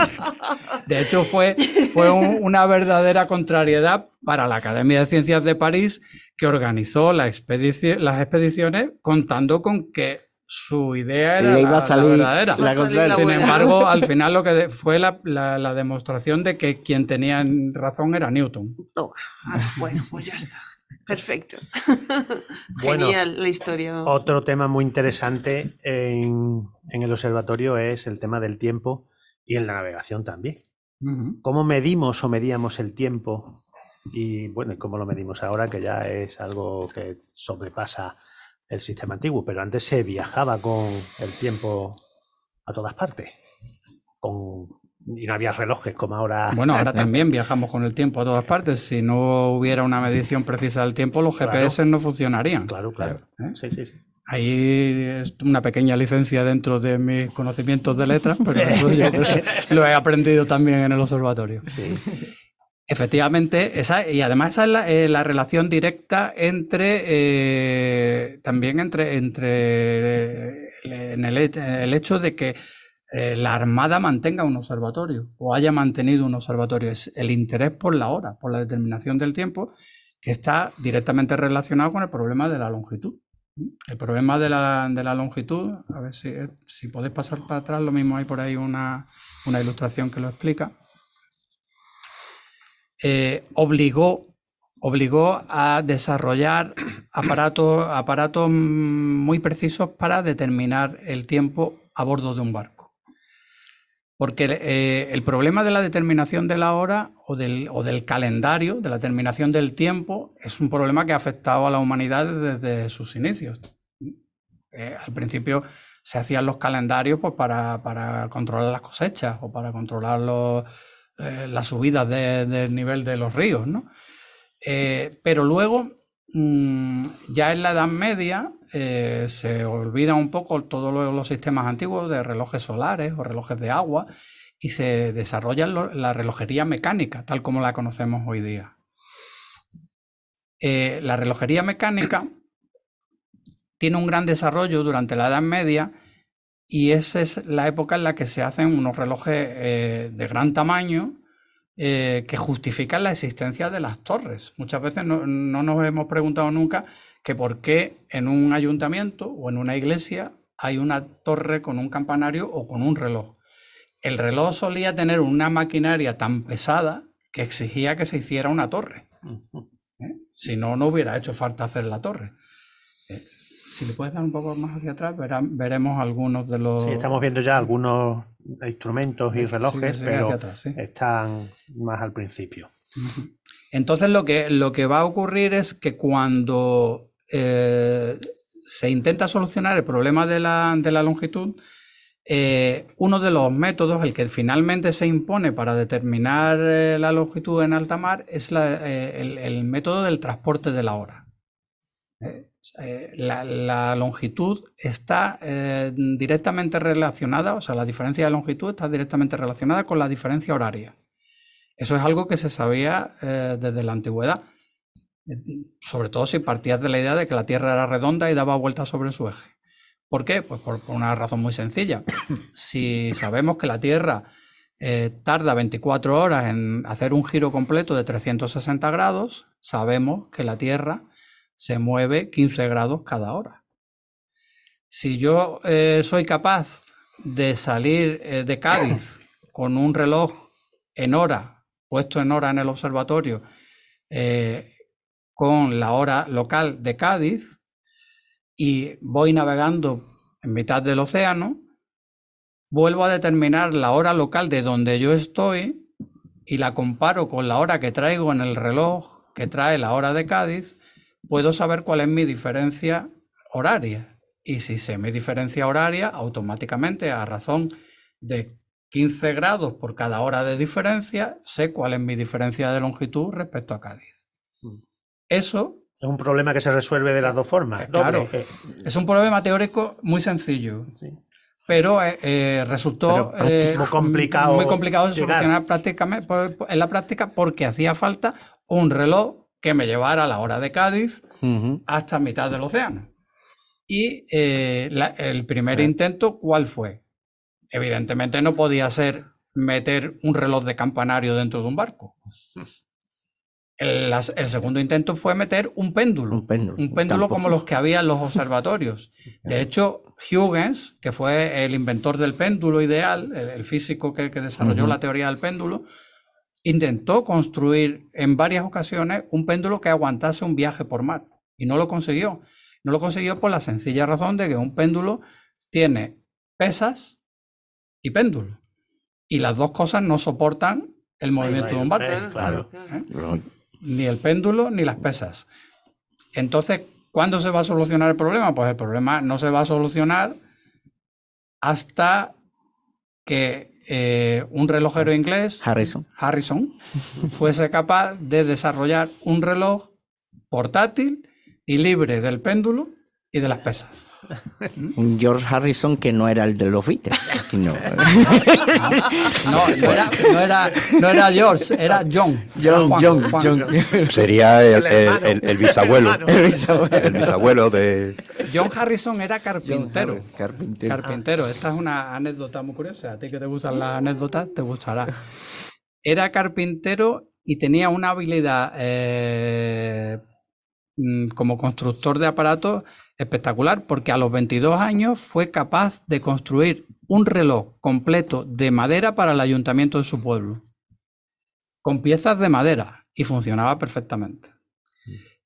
De hecho, fue, fue un, una verdadera contrariedad para la Academia de Ciencias de París, que organizó la expedici- las expediciones contando con que su idea era iba la, a salir la verdadera. La la Sin embargo, al final lo que de, fue la, la, la demostración de que quien tenía razón era Newton. Toma. Ah, bueno, pues ya está. Perfecto. Genial bueno, la historia. Otro tema muy interesante en, en el observatorio es el tema del tiempo y en la navegación también. Uh-huh. ¿Cómo medimos o medíamos el tiempo? Y bueno, ¿cómo lo medimos ahora? Que ya es algo que sobrepasa el sistema antiguo, pero antes se viajaba con el tiempo a todas partes. Con... Y no había relojes como ahora. Bueno, ahora también viajamos con el tiempo a todas partes. Si no hubiera una medición precisa del tiempo, los G P S claro. no funcionarían. Claro, claro. ¿Eh? Sí, sí, sí. Ahí es una pequeña licencia dentro de mis conocimientos de letras, pero eso yo creo que lo he aprendido también en el observatorio. Sí. Efectivamente, esa, y además esa es la, eh, la relación directa entre, eh, también entre, entre eh, en el, el hecho de que Eh, la Armada mantenga un observatorio o haya mantenido un observatorio. Es el interés por la hora, por la determinación del tiempo, que está directamente relacionado con el problema de la longitud. El problema de la, de la longitud, a ver si, si podéis pasar para atrás, lo mismo hay por ahí una, una ilustración que lo explica, eh, obligó obligó a desarrollar aparatos, aparatos muy precisos para determinar el tiempo a bordo de un barco. Porque eh, el problema de la determinación de la hora o del, o del calendario, de la determinación del tiempo, es un problema que ha afectado a la humanidad desde sus inicios. Eh, al principio se hacían los calendarios pues, para, para controlar las cosechas o para controlar los, eh, las subidas de, del nivel de los ríos, ¿no? Eh, pero luego, mmm, ya en la Edad Media, eh, se olvida un poco todos los, los sistemas antiguos de relojes solares o relojes de agua y se desarrolla lo, la relojería mecánica, tal como la conocemos hoy día. Eh, la relojería mecánica tiene un gran desarrollo durante la Edad Media y esa es la época en la que se hacen unos relojes eh, de gran tamaño eh, que justifican la existencia de las torres. Muchas veces no, no nos hemos preguntado nunca que por qué en un ayuntamiento o en una iglesia hay una torre con un campanario o con un reloj. El reloj solía tener una maquinaria tan pesada que exigía que se hiciera una torre. ¿Eh? Si no, no hubiera hecho falta hacer la torre. ¿Eh? Si le puedes dar un poco más hacia atrás, verán, veremos algunos de los... Sí, estamos viendo ya algunos instrumentos y relojes, sí, sí, pero atrás, sí. Están más al principio. Entonces lo que, lo que va a ocurrir es que cuando eh, se intenta solucionar el problema de la, de la longitud, eh, uno de los métodos, el que finalmente se impone para determinar eh, la longitud en alta mar, es la, eh, el, el método del transporte de la hora. Eh, Eh, la, la longitud está eh, directamente relacionada, o sea, la diferencia de longitud está directamente relacionada con la diferencia horaria. Eso es algo que se sabía eh, desde la antigüedad, eh, sobre todo si partías de la idea de que la Tierra era redonda y daba vueltas sobre su eje. ¿Por qué? Pues por, por una razón muy sencilla. Si sabemos que la Tierra eh, tarda veinticuatro horas en hacer un giro completo de trescientos sesenta grados, sabemos que la Tierra se mueve quince grados cada hora. Si yo eh, soy capaz de salir eh, de Cádiz con un reloj en hora, puesto en hora en el observatorio, eh, con la hora local de Cádiz, y voy navegando en mitad del océano, vuelvo a determinar la hora local de donde yo estoy y la comparo con la hora que traigo en el reloj que trae la hora de Cádiz, puedo saber cuál es mi diferencia horaria. Y si sé mi diferencia horaria, automáticamente, a razón de quince grados por cada hora de diferencia, sé cuál es mi diferencia de longitud respecto a Cádiz. Eso... Es un problema que se resuelve de las dos formas. Claro, doble. Es un problema teórico muy sencillo. Sí. Pero eh, eh, resultó pero, eh, muy complicado, muy complicado de solucionar prácticamente, en la práctica porque hacía falta un reloj que me llevara a la hora de Cádiz uh-huh. hasta mitad del océano. Y eh, la, el primer uh-huh. intento, ¿cuál fue? Evidentemente no podía ser meter un reloj de campanario dentro de un barco. El, las, el segundo intento fue meter un péndulo, un péndulo, un péndulo como los que había en los observatorios. De hecho, Huygens, que fue el inventor del péndulo ideal, el, el físico que, que desarrolló uh-huh. la teoría del péndulo, intentó construir en varias ocasiones un péndulo que aguantase un viaje por mar y no lo consiguió. No lo consiguió por la sencilla razón de que un péndulo tiene pesas y péndulo y las dos cosas no soportan el movimiento de un barco. Eh, claro. ¿Eh? Ni el péndulo ni las pesas. Entonces, ¿cuándo se va a solucionar el problema? Pues el problema no se va a solucionar hasta que Eh, un relojero inglés, Harrison. Harrison, fuese capaz de desarrollar un reloj portátil y libre del péndulo y de las pesas. Un George Harrison que no era el de los Beatles, sino... no, no, era, no, era, no era George, era John. John, Juan, John, Juan. John. Sería el, el, el, el bisabuelo. El bisabuelo. El bisabuelo de... John Harrison era carpintero. John, carpintero. Carpintero. Esta es una anécdota muy curiosa. A ti que te gustan las anécdotas, te gustará. Era carpintero y tenía una habilidad eh, como constructor de aparatos espectacular, porque a los veintidós años fue capaz de construir un reloj completo de madera para el ayuntamiento de su pueblo, con piezas de madera, y funcionaba perfectamente.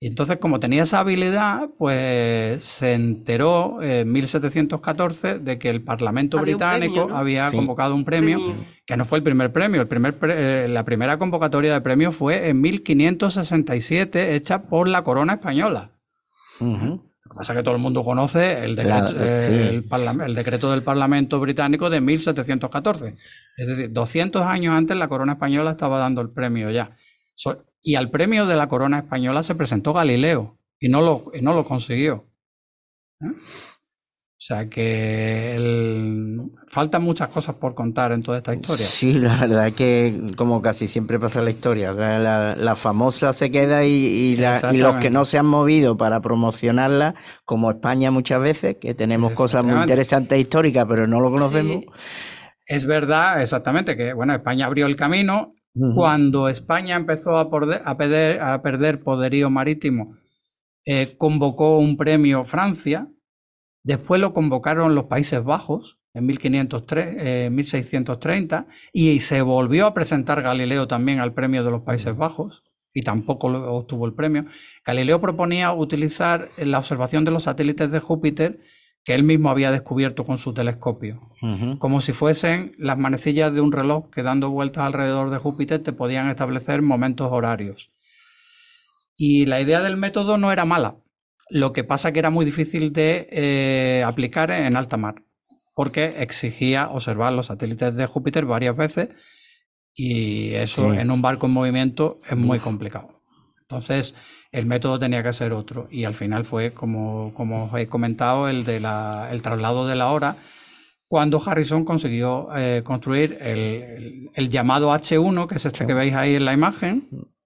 Y entonces, como tenía esa habilidad, pues se enteró en mil setecientos catorce de que el Parlamento Había un británico premio, ¿no? había Sí. convocado un premio, Premio. que no fue el primer premio. El primer pre- eh, la primera convocatoria de premio fue en mil quinientos sesenta y siete, hecha por la corona española. Ujú. Lo que pasa es que todo el mundo conoce el La- decreto, eh, sí. el, parla- el decreto del Parlamento británico de mil setecientos catorce. Es decir, doscientos años antes la corona española estaba dando el premio ya. So- y al premio de la corona española se presentó Galileo y no lo, y no lo consiguió. ¿Eh? O sea que el- faltan muchas cosas por contar en toda esta historia. Sí, la verdad es que como casi siempre pasa en la historia, la, la- la famosa se queda y, y la- y los que Exactamente. no se han movido para promocionarla, como España muchas veces, que tenemos cosas muy Efectivamente. interesantes históricas, pero no lo conocemos. Sí. Es verdad, exactamente, que bueno, España abrió el camino. Ujú. Cuando España empezó a, porde- a perder, a perder poderío marítimo, eh, convocó un premio Francia, después lo convocaron los Países Bajos en mil quinientos tres, eh, mil seiscientos treinta y se volvió a presentar Galileo también al premio de los Países Bajos y tampoco lo- obtuvo el premio. Galileo proponía utilizar la observación de los satélites de Júpiter que él mismo había descubierto con su telescopio, Ujú. como si fuesen las manecillas de un reloj que dando vueltas alrededor de Júpiter te podían establecer momentos horarios. Y la idea del método no era mala, lo que pasa que era muy difícil de eh, aplicar en alta mar, porque exigía observar los satélites de Júpiter varias veces y eso Sí. en un barco en movimiento es muy complicado. Entonces, el método tenía que ser otro y al final fue, como, como os he comentado, el de la, el traslado de la hora, cuando Harrison consiguió eh, construir el, el- el llamado H uno, que es este que veis ahí en la imagen,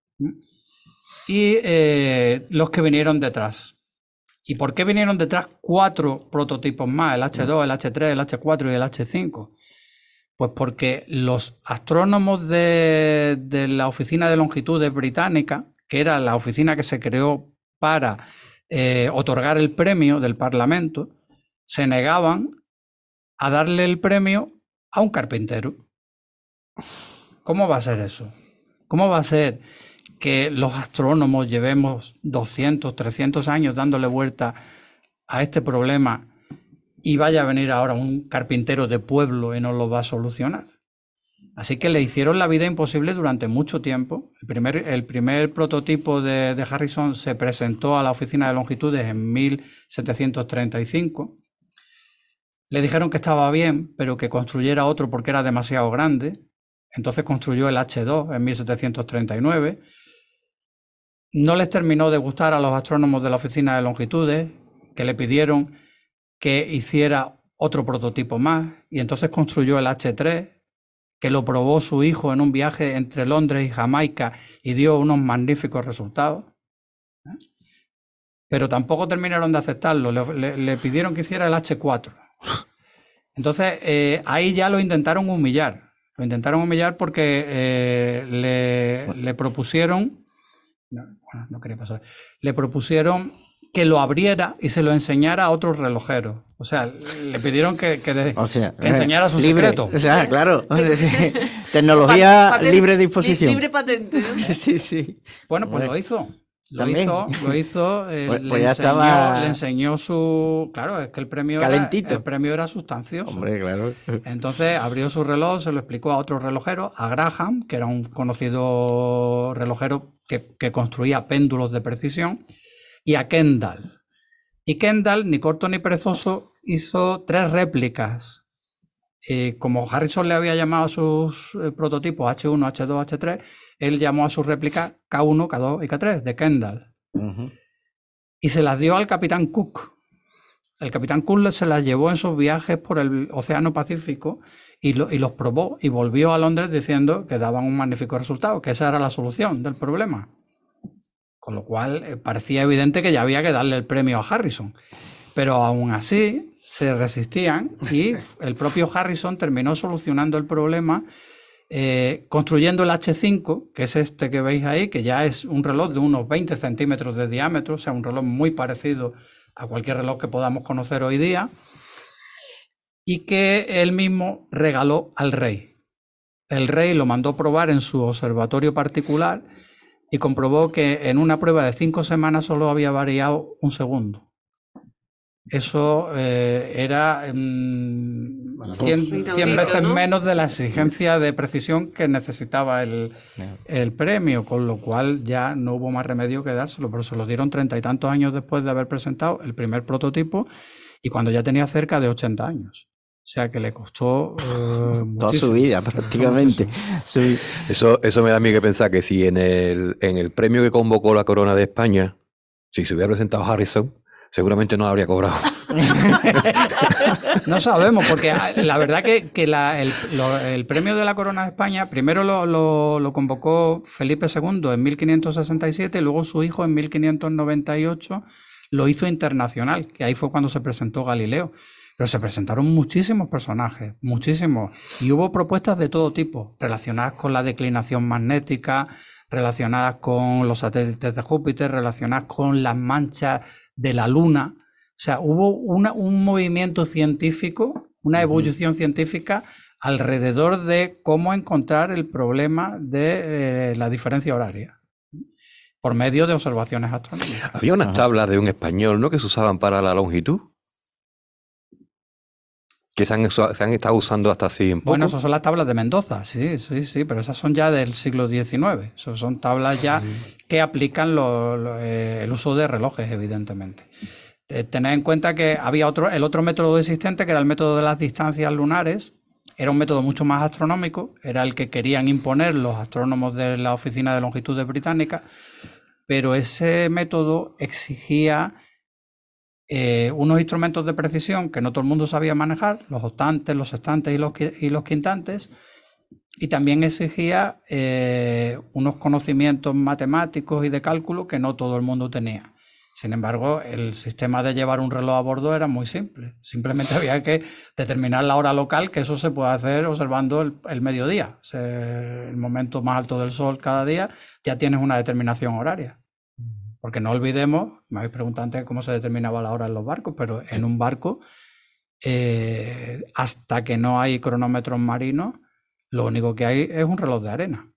y eh, los que vinieron detrás. ¿Y por qué vinieron detrás cuatro prototipos más? El H dos, el H tres, el H cuatro y el H cinco. Pues porque los astrónomos de, de la Oficina de Longitudes Británica, que era la oficina que se creó para eh, otorgar el premio del Parlamento, se negaban a darle el premio a un carpintero. ¿Cómo va a ser eso? ¿Cómo va a ser que los astrónomos llevemos doscientos, trescientos años dándole vuelta a este problema y vaya a venir ahora un carpintero de pueblo y nos lo va a solucionar? Así que le hicieron la vida imposible durante mucho tiempo. El primer, el primer prototipo de, de Harrison se presentó a la Oficina de Longitudes en mil setecientos treinta y cinco. Le dijeron que estaba bien, pero que construyera otro porque era demasiado grande. Entonces construyó el H dos en mil setecientos treinta y nueve. No les terminó de gustar a los astrónomos de la Oficina de Longitudes, que le pidieron que hiciera otro prototipo más, y entonces construyó el H tres, que lo probó su hijo en un viaje entre Londres y Jamaica y dio unos magníficos resultados. Pero tampoco terminaron de aceptarlo, le, le- le pidieron que hiciera el H cuatro. Entonces, eh, ahí ya lo intentaron humillar. Lo intentaron humillar porque eh, le, le propusieron, no, bueno, no quería pasar, le propusieron que lo abriera y se lo enseñara a otros relojeros. O sea, le pidieron que, que de- O sea, que enseñara su libre. secreto. O sea, claro. Tecnología Paten- libre de li- disposición. Libre patente, ¿no? Sí, sí. Bueno, pues Hombre. lo hizo. Lo También. hizo, lo hizo, eh, Pues- le, pues ya enseñó, estaba- le enseñó su... Claro, es que el premio, Calentito. Era, el premio era sustancioso. Hombre, claro. Entonces abrió su reloj, se lo explicó a otros relojeros, a Graham, que era un conocido relojero que, que construía péndulos de precisión, y a Kendall. Y Kendall, ni corto ni perezoso, hizo tres réplicas. Eh, como Harrison le había llamado a sus eh, prototipos H uno, H dos, H tres, él llamó a sus réplicas K uno, K dos y K tres de Kendall. Ujú. Y se las dio al capitán Cook. El capitán Cook se las llevó en sus viajes por el Océano Pacífico y, lo- y los probó y volvió a Londres diciendo que daban un magnífico resultado, que esa era la solución del problema. Con lo cual eh, parecía evidente que ya había que darle el premio a Harrison. Pero aún así se resistían y el propio Harrison terminó solucionando el problema eh, construyendo el H cinco, que es este que veis ahí, que ya es un reloj de unos veinte centímetros de diámetro, o sea, un reloj muy parecido a cualquier reloj que podamos conocer hoy día, y que él mismo regaló al rey. El rey lo mandó probar en su observatorio particular y comprobó que en una prueba de cinco semanas solo había variado un segundo. Eso eh, era mmm, Bueno, cien, inaudito, cien veces ¿no? menos de la exigencia de precisión que necesitaba el, el premio, con lo cual ya no hubo más remedio que dárselo, pero se lo dieron treinta y tantos años después de haber presentado el primer prototipo y cuando ya tenía cerca de ochenta años. O sea que le costó eh, Toda su muchísimo. vida, prácticamente. Su- Eso, eso me da a mí que pensar que si en el, en el premio que convocó la Corona de España, si se hubiera presentado Harrison, seguramente no lo habría cobrado. No sabemos, porque la verdad que, que la- el, lo- el premio de la Corona de España primero lo, lo- lo convocó Felipe segundo en mil quinientos sesenta y siete y luego su hijo en mil quinientos noventa y ocho lo hizo internacional, que ahí fue cuando se presentó Galileo. Pero se presentaron muchísimos personajes, muchísimos, y hubo propuestas de todo tipo, relacionadas con la declinación magnética, relacionadas con los satélites de Júpiter, relacionadas con las manchas de la Luna. O sea, hubo una- un movimiento científico, una evolución científica alrededor de cómo encontrar el problema de eh, la diferencia horaria por medio de observaciones astronómicas. Había unas Ajá. tablas de un español, ¿no?, que se usaban para la longitud. Que se han, usa- se han estado usando hasta así en poco. Bueno, esas son las tablas de Mendoza, sí, sí, sí, pero esas son ya del siglo diecinueve. Esas son tablas ya que aplican lo- lo, eh, el uso de relojes, evidentemente. Eh, tened en cuenta que había otro, el otro método existente, que era el método de las distancias lunares. Era un método mucho más astronómico, era el que querían imponer los astrónomos de la Oficina de Longitudes Británica, pero ese método exigía eh, unos instrumentos de precisión que no todo el mundo sabía manejar, los octantes, los sextantes y los, qui- y los quintantes, y también exigía eh, unos conocimientos matemáticos y de cálculo que no todo el mundo tenía. Sin embargo, el sistema de llevar un reloj a bordo era muy simple. Simplemente había que determinar la hora local, que eso se puede hacer observando el, el mediodía. O sea, el momento más alto del sol cada día, ya tienes una determinación horaria. Porque no olvidemos, me habéis preguntado antes cómo se determinaba la hora en los barcos, pero en un barco, eh, hasta que no hay cronómetros marinos, lo único que hay es un reloj de arena.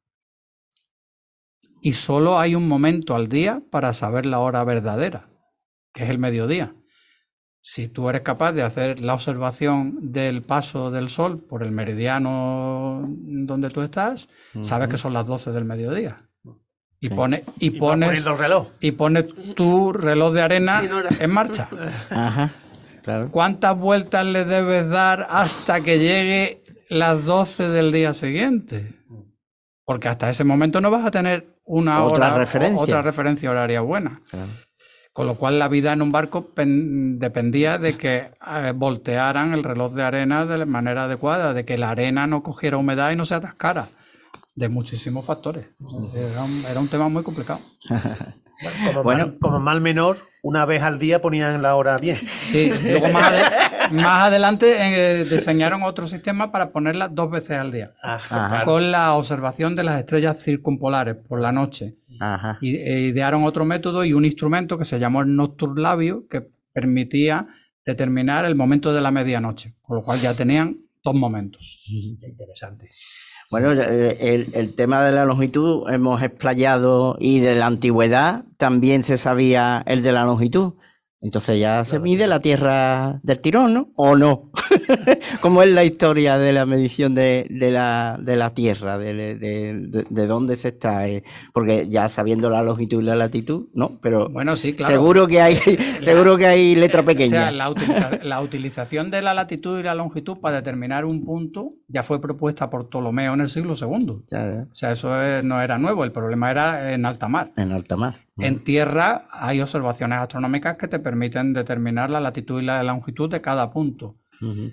Y solo hay un momento al día para saber la hora verdadera, que es el mediodía. Si tú eres capaz de hacer la observación del paso del sol por el meridiano donde tú estás, sabes que son las doce del mediodía. Y, Sí. pone, y, Y vas pones, poniendo el reloj. y pones tu reloj de arena En hora. en marcha. Ajá, claro. ¿Cuántas vueltas le debes dar hasta que llegue las doce del día siguiente? Porque hasta ese momento no vas a tener una Otra hora, referencia. otra referencia horaria buena. Claro. Con lo cual la vida en un barco pen- dependía de que eh, voltearan el reloj de arena de la manera adecuada, de que la arena no cogiera humedad y no se atascara, de muchísimos factores. Era un, era un tema muy complicado. Como, Bueno. mal, como mal menor, una vez al día ponían la hora bien. Sí, luego más, ade- más adelante eh, diseñaron otro sistema para ponerla dos veces al día, Ajá, Ajá. claro. con la observación de las estrellas circumpolares por la noche. Ajá. Y, e idearon otro método y un instrumento que se llamó el nocturlabio, que permitía determinar el momento de la medianoche, con lo cual ya tenían dos momentos. Interesante. Bueno, eh, el, el tema de la longitud hemos explayado y de la antigüedad también se sabía el de la longitud. Entonces ya se mide la Tierra del tirón, ¿no? ¿O no? ¿Cómo es la historia de la medición de, de, la, de la Tierra? De, de, de- de dónde se está? eh? Porque ya sabiendo la longitud y la latitud, ¿no? Pero Bueno, sí, claro. seguro que hay seguro que hay letra O pequeña. sea, la, utiliza- la utilización de la latitud y la longitud para determinar un punto ya fue propuesta por Ptolomeo en el siglo segundo. Ya, ya, O sea, eso es- no era nuevo, el problema era en alta mar. en alta mar. En tierra hay observaciones astronómicas que te permiten determinar la latitud y la longitud de cada punto. Ujú.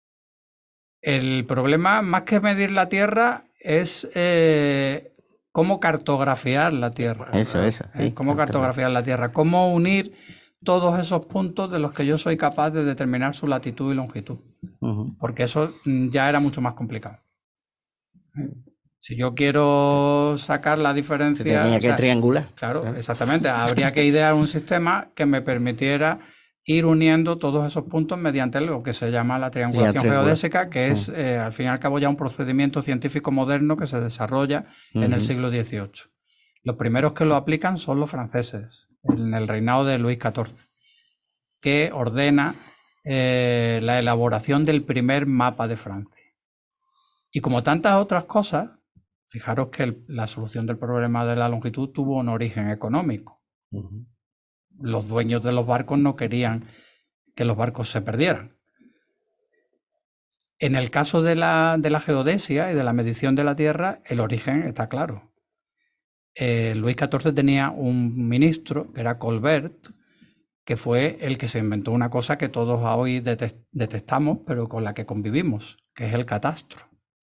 El problema, más que medir la Tierra, es eh, cómo cartografiar la Tierra. Eso, eso. ¿eh? sí, Cómo alta mar. cartografiar la Tierra, cómo unir todos esos puntos de los que yo soy capaz de determinar su latitud y longitud, Ujú. porque eso mm, ya era mucho más complicado. ¿eh? Si yo quiero sacar la Se diferencia... tenía o que sea, triangular. Claro, exactamente. Habría que idear un sistema que me permitiera ir uniendo todos esos puntos mediante lo que se llama la triangulación triangular. geodésica, que es, eh, al fin y al cabo, ya un procedimiento científico moderno que se desarrolla en el Ujú. siglo dieciocho. Los primeros que lo aplican son los franceses, en el reinado de Luis catorce, que ordena eh, la elaboración del primer mapa de Francia. Y como tantas otras cosas, fijaros que el, la solución del problema de la longitud tuvo un origen económico. Uh-huh. Los dueños de los barcos no querían que los barcos se perdieran. En el caso de la, de la geodesia y de la medición de la Tierra, el origen está claro. Eh, Luis catorce tenía un ministro, que era Colbert, que fue el que se inventó una cosa que todos hoy detestamos, pero con la que convivimos, que es el catastro.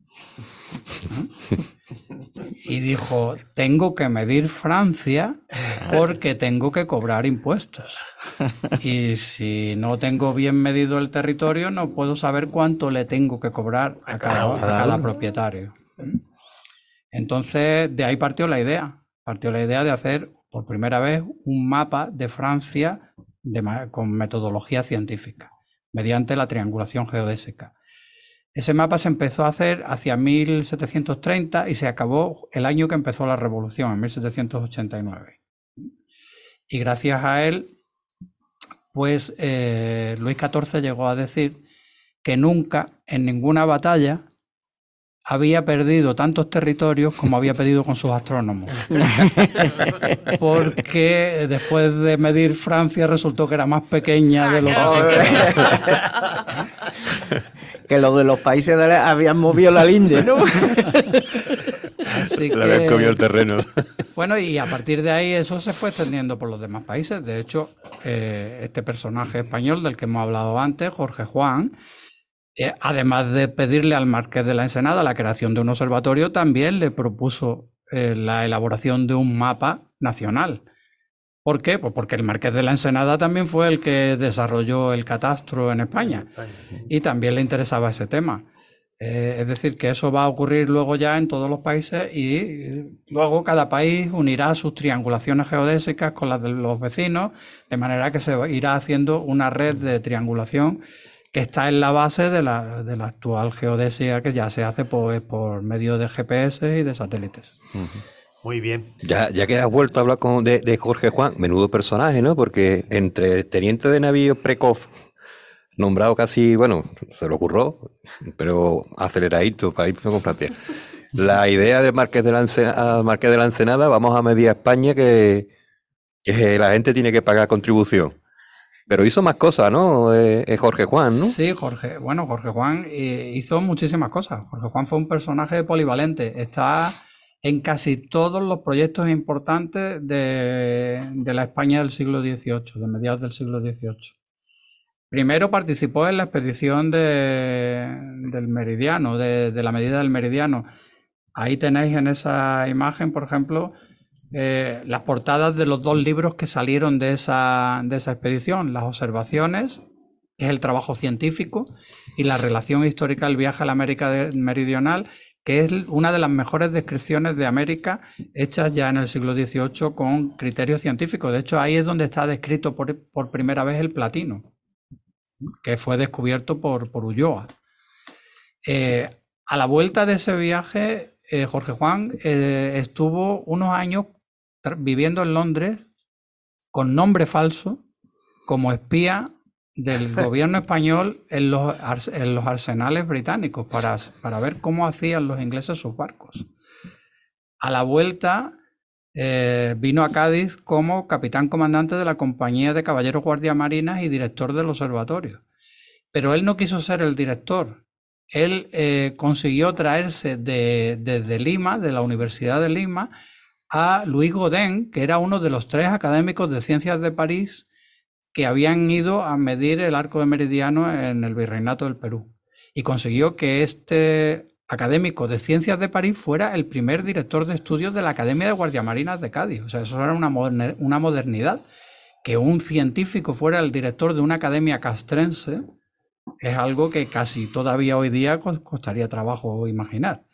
Y dijo, tengo que medir Francia porque tengo que cobrar impuestos. Y si no tengo bien medido el territorio, no puedo saber cuánto le tengo que cobrar a cada, a cada propietario. Entonces, de ahí partió la idea. Partió la idea de hacer por primera vez un mapa de Francia de, con metodología científica, mediante la triangulación geodésica. Ese mapa se empezó a hacer hacia mil setecientos treinta y se acabó el año que empezó la Revolución, en mil setecientos ochenta y nueve. Y gracias a él, pues eh, Luis catorce llegó a decir que nunca en ninguna batalla había perdido tantos territorios como había perdido con sus astrónomos. Porque después de medir Francia resultó que era más pequeña de lo que se que los de los países de la, habían movido la linde, ¿no? Así que, le habían comido el terreno. Bueno, y a partir de ahí eso se fue extendiendo por los demás países. De hecho, eh, este personaje español del que hemos hablado antes, Jorge Juan, eh, además de pedirle al Marqués de la Ensenada la creación de un observatorio, también le propuso eh, la elaboración de un mapa nacional. ¿Por qué? Pues porque el Marqués de la Ensenada también fue el que desarrolló el catastro en España y también le interesaba ese tema. Eh, es decir, que eso va a ocurrir luego ya en todos los países y luego cada país unirá sus triangulaciones geodésicas con las de los vecinos, de manera que se irá haciendo una red de triangulación que está en la base de la, de la actual geodesia que ya se hace por, por medio de G P S y de satélites. Uh-huh. Muy bien. Ya, ya que has vuelto a hablar con, de, de Jorge Juan, menudo personaje, ¿no? Porque entre teniente de navío precoz, nombrado casi, bueno, se lo ocurrió, pero aceleradito para irme con Francia. La idea del Marqués de la Ensenada, Marqués de la Ensenada, vamos a medir a España que, que la gente tiene que pagar contribución. Pero hizo más cosas, ¿no? Eh, eh, Jorge Juan, ¿no? Sí, Jorge. Bueno, Jorge Juan eh, hizo muchísimas cosas. Jorge Juan fue un personaje polivalente. Está en casi todos los proyectos importantes de, de la España del siglo dieciocho, de mediados del siglo dieciocho. Primero participó en la expedición de, del meridiano, de, de la medida del meridiano. Ahí tenéis en esa imagen, por ejemplo, eh, las portadas de los dos libros que salieron de esa, de esa expedición. Las observaciones, que es el trabajo científico, y la relación histórica del viaje a la América Meridional, que es una de las mejores descripciones de América hechas ya en el siglo dieciocho con criterios científicos. De hecho, ahí es donde está descrito por, por primera vez el platino, que fue descubierto por, por Ulloa. Eh, a la vuelta de ese viaje, eh, Jorge Juan eh, estuvo unos años viviendo en Londres con nombre falso como espía del gobierno español en los, en los arsenales británicos para, para ver cómo hacían los ingleses sus barcos. A la vuelta eh, vino a Cádiz como capitán comandante de la Compañía de Caballeros Guardiamarinas y director del observatorio. Pero él no quiso ser el director. Él eh, consiguió traerse de, desde Lima, de la Universidad de Lima, a Louis Gaudin, que era uno de los tres académicos de ciencias de París que habían ido a medir el arco de meridiano en el Virreinato del Perú. Y consiguió que este académico de ciencias de París fuera el primer director de estudios de la Academia de Guardiamarinas de Cádiz. O sea, eso era una, moder- una modernidad. Que un científico fuera el director de una academia castrense es algo que casi todavía hoy día costaría trabajo imaginar.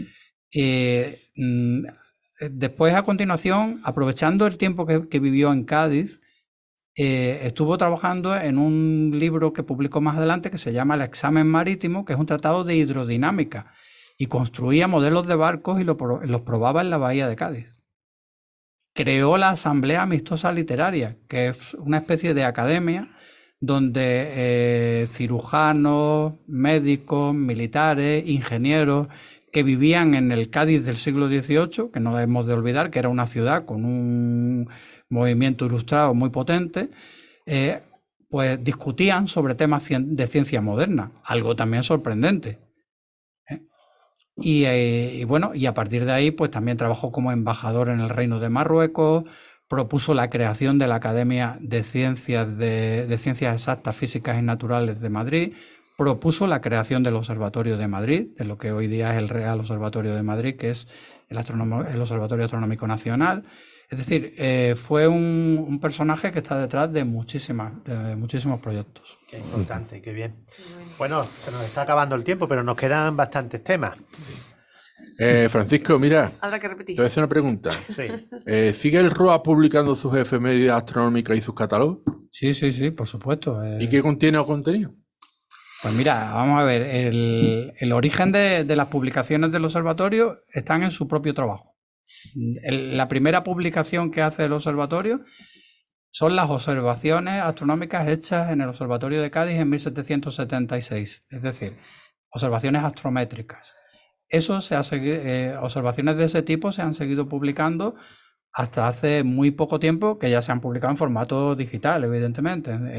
Eh, después, a continuación, aprovechando el tiempo que, que vivió en Cádiz, Eh, estuvo trabajando en un libro que publicó más adelante que se llama El examen marítimo, que es un tratado de hidrodinámica, y construía modelos de barcos y lo, los probaba en la bahía de Cádiz. creó la Asamblea Amistosa Literaria, que es una especie de academia donde eh, cirujanos, médicos, militares, ingenieros que vivían en el Cádiz del siglo dieciocho, que no debemos de olvidar que era una ciudad con un movimiento ilustrado muy potente, eh, pues discutían sobre temas de ciencia moderna, algo también sorprendente. ¿eh? Y, eh, y bueno, y a partir de ahí pues también trabajó como embajador en el Reino de Marruecos, propuso la creación de la Academia de Ciencias, de, de Ciencias Exactas, Físicas y Naturales de Madrid, propuso la creación del Observatorio de Madrid, de lo que hoy día es el Real Observatorio de Madrid, que es el, el Observatorio Astronómico Nacional. Es decir, eh, fue un, un personaje que está detrás de, muchísimas, de muchísimos proyectos. Qué importante, qué bien. Bueno, se nos está acabando el tiempo, pero nos quedan bastantes temas. Sí. Eh, Francisco, mira, habrá que repetir. Te voy a hacer una pregunta. Sí. Eh, ¿Sigue el R O A publicando sus efemérides astronómicas y sus catálogos? Sí, sí, sí, por supuesto. Eh... ¿Y qué contiene o contenido? Pues mira, vamos a ver, el, el origen de, de las publicaciones del observatorio están en su propio trabajo. El, la primera publicación que hace el observatorio son las observaciones astronómicas hechas en el Observatorio de Cádiz en mil setecientos setenta y seis, es decir, observaciones astrométricas. Eso se ha seguido, eh, observaciones de ese tipo se han seguido publicando hasta hace muy poco tiempo, que ya se han publicado en formato digital, evidentemente, en,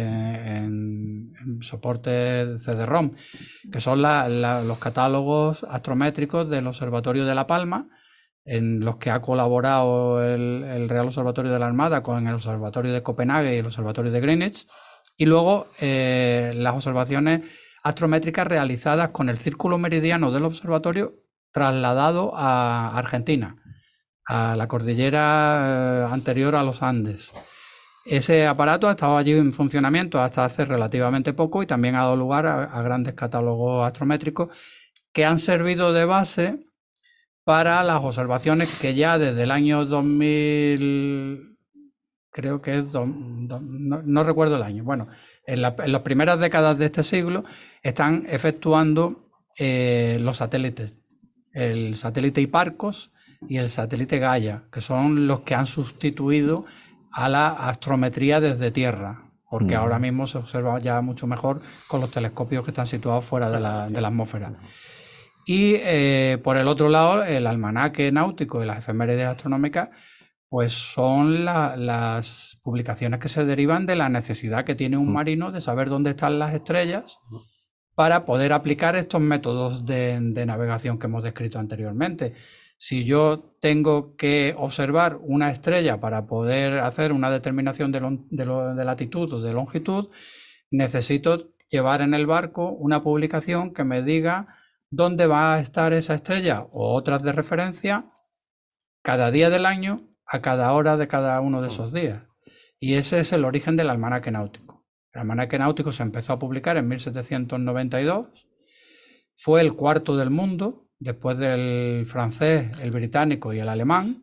en, en soporte C D ROM, que son la, la, los catálogos astrométricos del Observatorio de La Palma, en los que ha colaborado el, el Real Observatorio de la Armada con el Observatorio de Copenhague y el Observatorio de Greenwich, y luego eh, las observaciones astrométricas realizadas con el círculo meridiano del observatorio trasladado a Argentina, a la cordillera eh, anterior a los Andes. Ese aparato ha estado allí en funcionamiento hasta hace relativamente poco y también ha dado lugar a, a grandes catálogos astrométricos que han servido de base para las observaciones que ya desde el año dos mil, creo que es, do, do, no, no recuerdo el año, bueno, en, la, en las primeras décadas de este siglo están efectuando eh, los satélites, el satélite Hipparcos y el satélite Gaia, que son los que han sustituido a la astrometría desde tierra, porque mm. ahora mismo se observa ya mucho mejor con los telescopios que están situados fuera de la, de la atmósfera. Y eh, por el otro lado, el almanaque náutico y las efemérides astronómicas, pues son la, las publicaciones que se derivan de la necesidad que tiene un marino de saber dónde están las estrellas para poder aplicar estos métodos de, de navegación que hemos descrito anteriormente. Si yo tengo que observar una estrella para poder hacer una determinación de, lo, de, lo, de latitud o de longitud, necesito llevar en el barco una publicación que me diga dónde va a estar esa estrella o otras de referencia cada día del año a cada hora de cada uno de esos días. Y ese es el origen del almanaque náutico. El almanaque náutico se empezó a publicar en mil setecientos noventa y dos, fue el cuarto del mundo, después del francés, el británico y el alemán,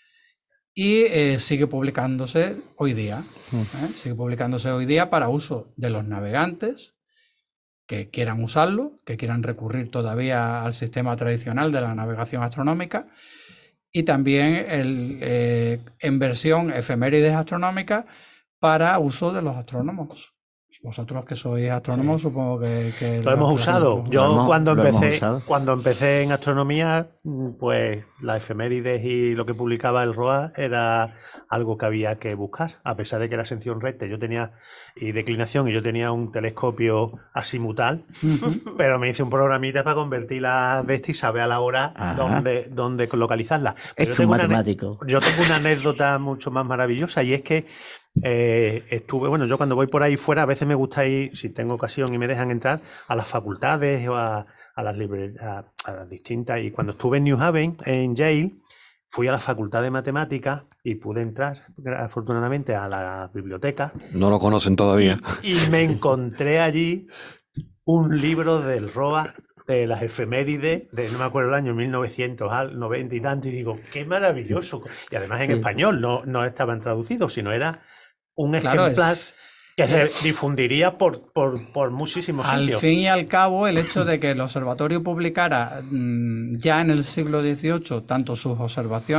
y eh, sigue publicándose hoy día. ¿eh? Sigue publicándose hoy día para uso de los navegantes que quieran usarlo, que quieran recurrir todavía al sistema tradicional de la navegación astronómica, y también el, eh, en versión efemérides astronómicas para uso de los astrónomos. Vosotros que sois astrónomos, sí. supongo que, que lo, lo hemos usado. Yo hemos, cuando empecé cuando empecé en astronomía, pues las efemérides y lo que publicaba el R O A era algo que había que buscar, a pesar de que era sección recta, yo tenía y declinación y yo tenía un telescopio azimutal, uh-huh. pero me hice un programita para convertirla de este y saber a la hora dónde, dónde localizarla. Pero es un matemático. Una, yo tengo una anécdota mucho más maravillosa y es que Eh, estuve, bueno, yo cuando voy por ahí fuera a veces me gusta ir, si tengo ocasión y me dejan entrar, a las facultades o a, a las librerías, a, a las distintas, y cuando estuve en New Haven, en Yale, fui a la facultad de matemáticas y pude entrar, afortunadamente, a la biblioteca. No lo conocen todavía. Y, y me encontré allí un libro del R O A de las efemérides, de no me acuerdo el año, mil novecientos noventa y tanto, y digo, qué maravilloso. Y además en sí. español, no, no estaban traducidos, sino era un claro, ejemplar es... que se difundiría por, por, por muchísimos al sitios. Al fin y al cabo, el hecho de que el observatorio publicara mmm, ya en el siglo dieciocho tanto sus observaciones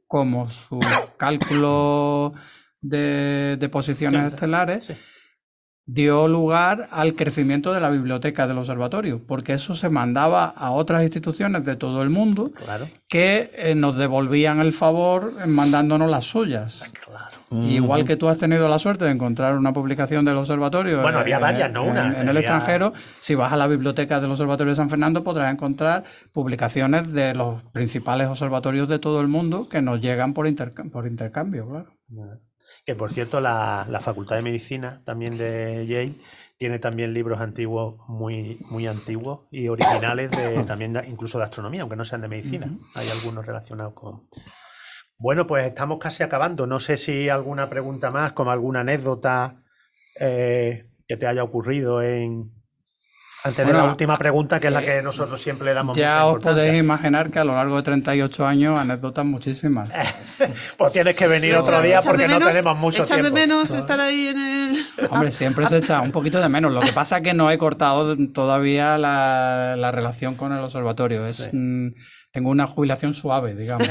como sus cálculos de, de posiciones estelares, sí, dio lugar al crecimiento de la biblioteca del observatorio, porque eso se mandaba a otras instituciones de todo el mundo, claro, que eh, nos devolvían el favor mandándonos las suyas. Claro. Uh-huh. Igual que tú has tenido la suerte de encontrar una publicación del observatorio, bueno, había en, varias, no una, en, en el había... extranjero, si vas a la biblioteca del Observatorio de San Fernando podrás encontrar publicaciones de los principales observatorios de todo el mundo que nos llegan por, interc- por intercambio, claro. Uh-huh. Que por cierto, la, la Facultad de Medicina también de Yale tiene también libros antiguos, muy, muy antiguos y originales, de, también de, incluso de astronomía, aunque no sean de medicina. Uh-huh. Hay algunos relacionados con... Bueno, pues estamos casi acabando. No sé si alguna pregunta más, como alguna anécdota eh, que te haya ocurrido en... Antes bueno, de la última pregunta, que es la que nosotros siempre le damos mucha ya importancia. Os podéis imaginar que a lo largo de treinta y ocho años, anécdotas muchísimas. Pues tienes que venir sí, otro día porque menos, no tenemos mucho echas tiempo. de menos estar ahí en el... Hombre, siempre se echa un poquito de menos. Lo que pasa es que no he cortado todavía la, la relación con el observatorio. Es... Sí. Mmm, tengo una jubilación suave, digamos.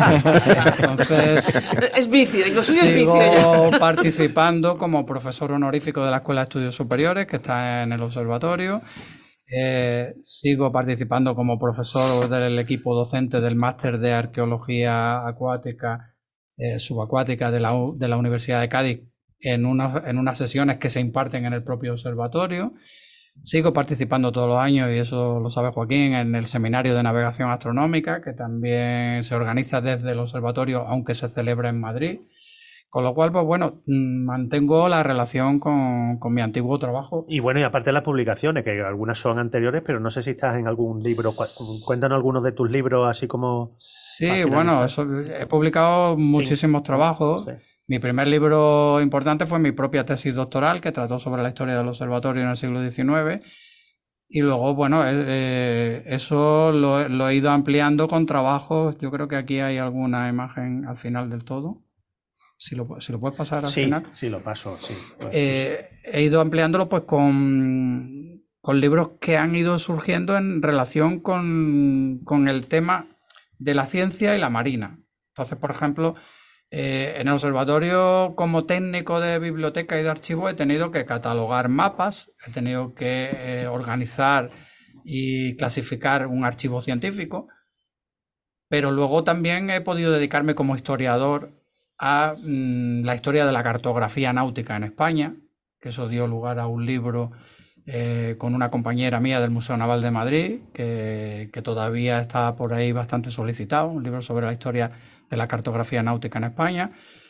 Entonces, es vicio, y lo suyo es sigo vicio ya. participando como profesor honorífico de la Escuela de Estudios Superiores, que está en el observatorio. Eh, sigo participando como profesor del equipo docente del máster de arqueología acuática, eh, subacuática de la, de la Universidad de Cádiz, en, una, en unas sesiones que se imparten en el propio observatorio. Sigo participando todos los años, y eso lo sabe Joaquín, en el seminario de navegación astronómica, que también se organiza desde el observatorio, aunque se celebra en Madrid. Con lo cual, pues bueno, mantengo la relación con, con mi antiguo trabajo. Y bueno, y aparte de las publicaciones, que algunas son anteriores, pero no sé si estás en algún libro. Cuéntanos algunos de tus libros, así como... Sí, bueno, eso, he publicado muchísimos sí. trabajos. Sí. Mi primer libro importante fue mi propia tesis doctoral, que trató sobre la historia del observatorio en el siglo diecinueve. Y luego, bueno, eh, eso lo, lo he ido ampliando con trabajos. Yo creo que aquí hay alguna imagen al final del todo. Si lo, si lo puedes pasar al sí, final. Sí, lo paso, sí. Eh, he ido ampliándolo pues con, con libros que han ido surgiendo en relación con, con el tema de la ciencia y la marina. Entonces, por ejemplo... Eh, en el observatorio, como técnico de biblioteca y de archivo, he tenido que catalogar mapas, he tenido que eh, organizar y clasificar un archivo científico, pero luego también he podido dedicarme como historiador a mmm, la historia de la cartografía náutica en España, que eso dio lugar a un libro eh, con una compañera mía del Museo Naval de Madrid, que, que todavía está por ahí bastante solicitado, un libro sobre la historia de la cartografía náutica en España,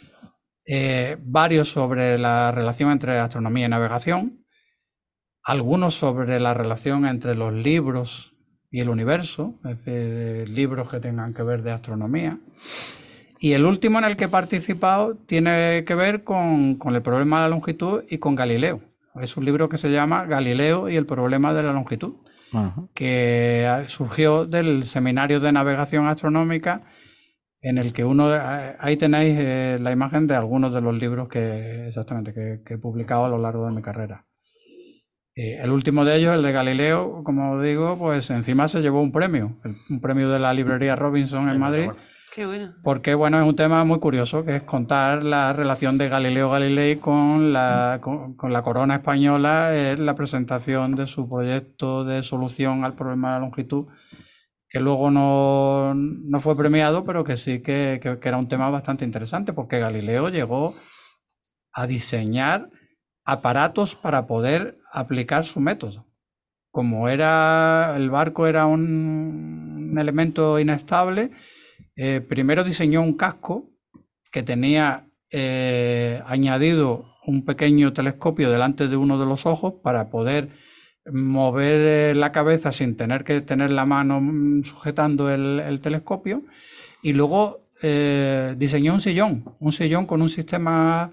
eh, varios sobre la relación entre astronomía y navegación, algunos sobre la relación entre los libros y el universo, es decir, libros que tengan que ver de astronomía. Y el último en el que he participado tiene que ver con, con el problema de la longitud y con Galileo. Es un libro que se llama Galileo y el problema de la longitud, uh-huh. que surgió del seminario de navegación astronómica, en el que uno, ahí tenéis eh, la imagen de algunos de los libros que exactamente que, que he publicado a lo largo de mi carrera. Eh, el último de ellos, el de Galileo, como digo, pues encima se llevó un premio, el, un premio de la librería Robinson en Madrid. Qué bueno. Porque bueno, es un tema muy curioso, que es contar la relación de Galileo Galilei con la, con, con la corona española en la presentación de su proyecto de solución al problema de la longitud, que luego no, no fue premiado, pero que sí que, que, que era un tema bastante interesante, porque Galileo llegó a diseñar aparatos para poder aplicar su método. Como era el barco era un, un elemento inestable, eh, primero diseñó un casco que tenía eh, añadido un pequeño telescopio delante de uno de los ojos para poder mover la cabeza sin tener que tener la mano sujetando el, el telescopio, y luego eh, diseñó un sillón, un sillón con un sistema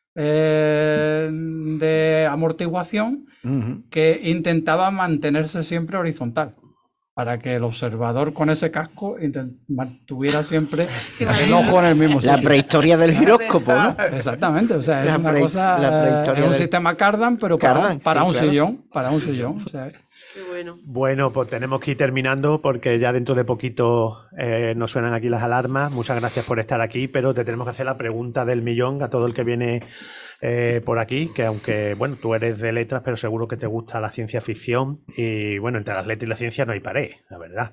eh, de amortiguación uh-huh. que intentaba mantenerse siempre horizontal, para que el observador con ese casco mantuviera siempre el ojo en el mismo sitio. La prehistoria del giróscopo, ¿no? Exactamente, o sea, es la una pre cosa, la prehistoria es un del... sistema Cardan, pero para, Cardan, para sí, un claro. sillón, para un sillón. O sea, Qué bueno. Bueno, pues tenemos que ir terminando porque ya dentro de poquito eh, nos suenan aquí las alarmas. Muchas gracias por estar aquí, pero te tenemos que hacer la pregunta del millón a todo el que viene eh, por aquí, que aunque, bueno, tú eres de letras, pero seguro que te gusta la ciencia ficción y, bueno, entre las letras y la ciencia no hay pared, la verdad.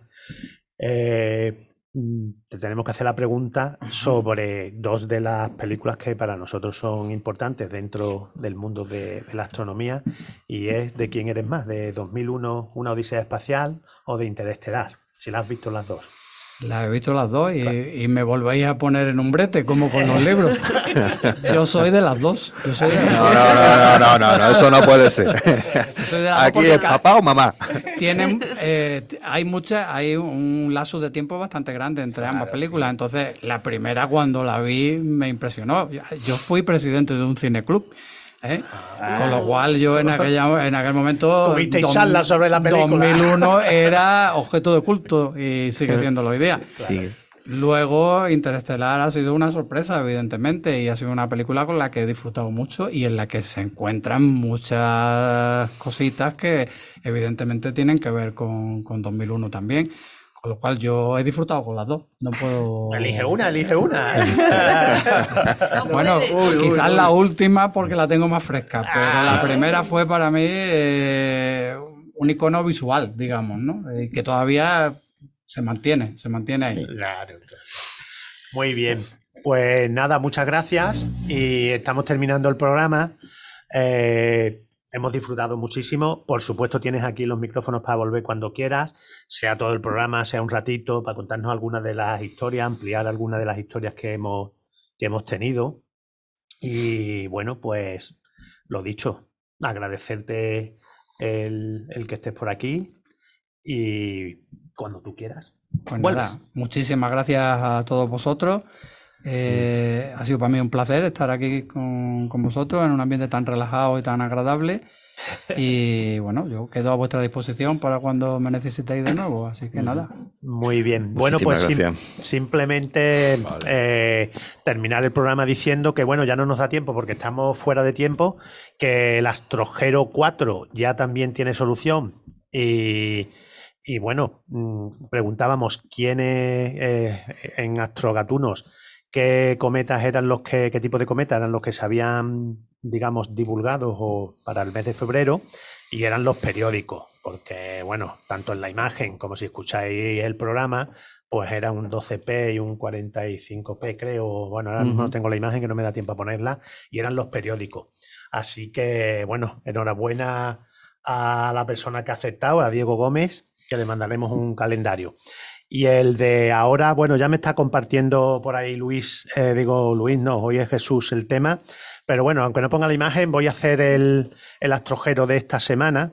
Eh, te tenemos que hacer la pregunta sobre dos de las películas que para nosotros son importantes dentro del mundo de, de la astronomía, y es ¿de quién eres más? ¿De dos mil uno, Una Odisea Espacial, o de Interestelar? Si las has visto las dos. Las he visto las dos y, claro. y me volvéis a poner en un brete, como con los libros. Yo soy de las dos. Yo soy de las no, no, no, no, no, no, eso no puede ser. Aquí es papá o mamá. Tienen, eh, hay mucha, hay un lazo de tiempo bastante grande entre claro, ambas películas. Sí. Entonces, la primera cuando la vi me impresionó. Yo fui presidente de un cineclub. ¿Eh? Ah, con lo cual yo en, aquella, en aquel momento tuviste charlas sobre la película. dos mil uno era objeto de culto y sigue siendo hoy día. Sí. Luego Interestelar ha sido una sorpresa, evidentemente, y ha sido una película con la que he disfrutado mucho y en la que se encuentran muchas cositas que evidentemente tienen que ver con, con dos mil uno también. Con lo cual yo he disfrutado con las dos. No puedo. Elige una, elige una. Bueno, uy, quizás uy, la uy. última porque la tengo más fresca, pero ah, la primera fue para mí eh, un icono visual, digamos, ¿no? Eh, que todavía se mantiene, se mantiene ahí. Sí, claro. Muy bien. Pues nada, muchas gracias y estamos terminando el programa. Eh, Hemos disfrutado muchísimo. Por supuesto, tienes aquí los micrófonos para volver cuando quieras, sea todo el programa, sea un ratito, para contarnos algunas de las historias, ampliar algunas de las historias que hemos, que hemos tenido. Y bueno, pues lo dicho, agradecerte el, el que estés por aquí y cuando tú quieras. Pues nada, muchísimas gracias a todos vosotros. Eh, ha sido para mí un placer estar aquí con, con vosotros en un ambiente tan relajado y tan agradable y bueno, yo quedo a vuestra disposición para cuando me necesitéis de nuevo, así que nada. Muy bien, bueno, pues sim simplemente vale. eh, terminar el programa diciendo que bueno, ya no nos da tiempo porque estamos fuera de tiempo, que el Astrogero cuatro ya también tiene solución y... Y bueno, preguntábamos quiénes eh, en Astrogatunos, qué cometas eran los que, qué tipo de cometas eran los que se habían, digamos, divulgado o para el mes de febrero, y eran los periódicos, porque bueno, tanto en la imagen como si escucháis el programa, pues era un doce P y un cuarenta y cinco P, creo. Bueno, ahora mismo uh-huh. no tengo la imagen que no me da tiempo a ponerla, y eran los periódicos. Así que bueno, enhorabuena a la persona que ha aceptado, a Diego Gómez, que le mandaremos un calendario. Y el de ahora, bueno, ya me está compartiendo por ahí Luis, eh, digo Luis, no, hoy es Jesús el tema, pero bueno, aunque no ponga la imagen, voy a hacer el, el astrogero de esta semana,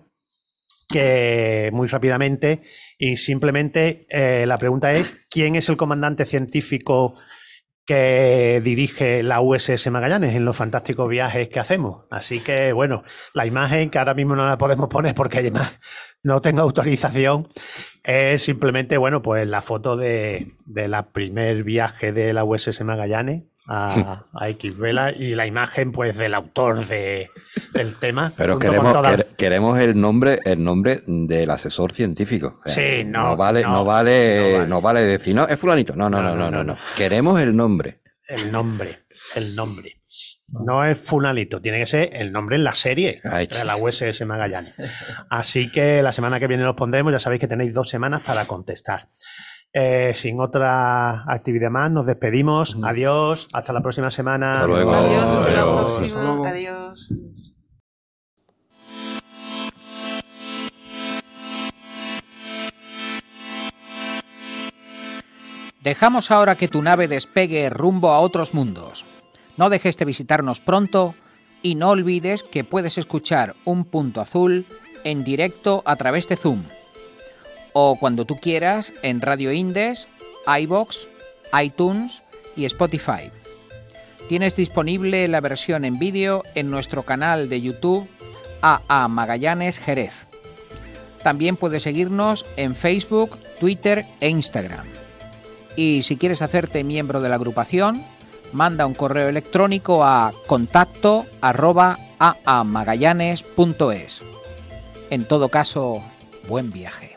que muy rápidamente, y simplemente eh, la pregunta es, ¿quién es el comandante científico que dirige la U S S Magallanes en los fantásticos viajes que hacemos? Así que, bueno, la imagen, que ahora mismo no la podemos poner porque además no tengo autorización, es simplemente, bueno, pues la foto de, de la primer viaje de la U S S Magallanes a, a X-Vela y la imagen, pues, del autor de, del tema. Pero queremos, toda... queremos el nombre, el nombre del asesor científico. O sea, sí, no, no vale, no, no vale, no vale, no vale decir, no, es fulanito. No, no, no, no, no, no, no, no. Queremos el nombre. El nombre, el nombre. No es fulanito, tiene que ser el nombre en la serie Ay, de la U S S Magallanes. Así que la semana que viene los pondremos, ya sabéis que tenéis dos semanas para contestar. Eh, sin otra actividad más, nos despedimos. Uh-huh. Adiós, hasta la próxima semana. Hasta luego. Adiós, hasta Adiós. la próxima. Adiós. Dejamos ahora que tu nave despegue rumbo a otros mundos. No dejes de visitarnos pronto y no olvides que puedes escuchar Un Punto Azul en directo a través de Zoom o cuando tú quieras en Radio Indes, iVoox, iTunes y Spotify. Tienes disponible la versión en vídeo en nuestro canal de YouTube A A Magallanes Jerez. También puedes seguirnos en Facebook, Twitter e Instagram. Y si quieres hacerte miembro de la agrupación, manda un correo electrónico a contacto arroba aamagallanes punto es. En todo caso, Buen viaje.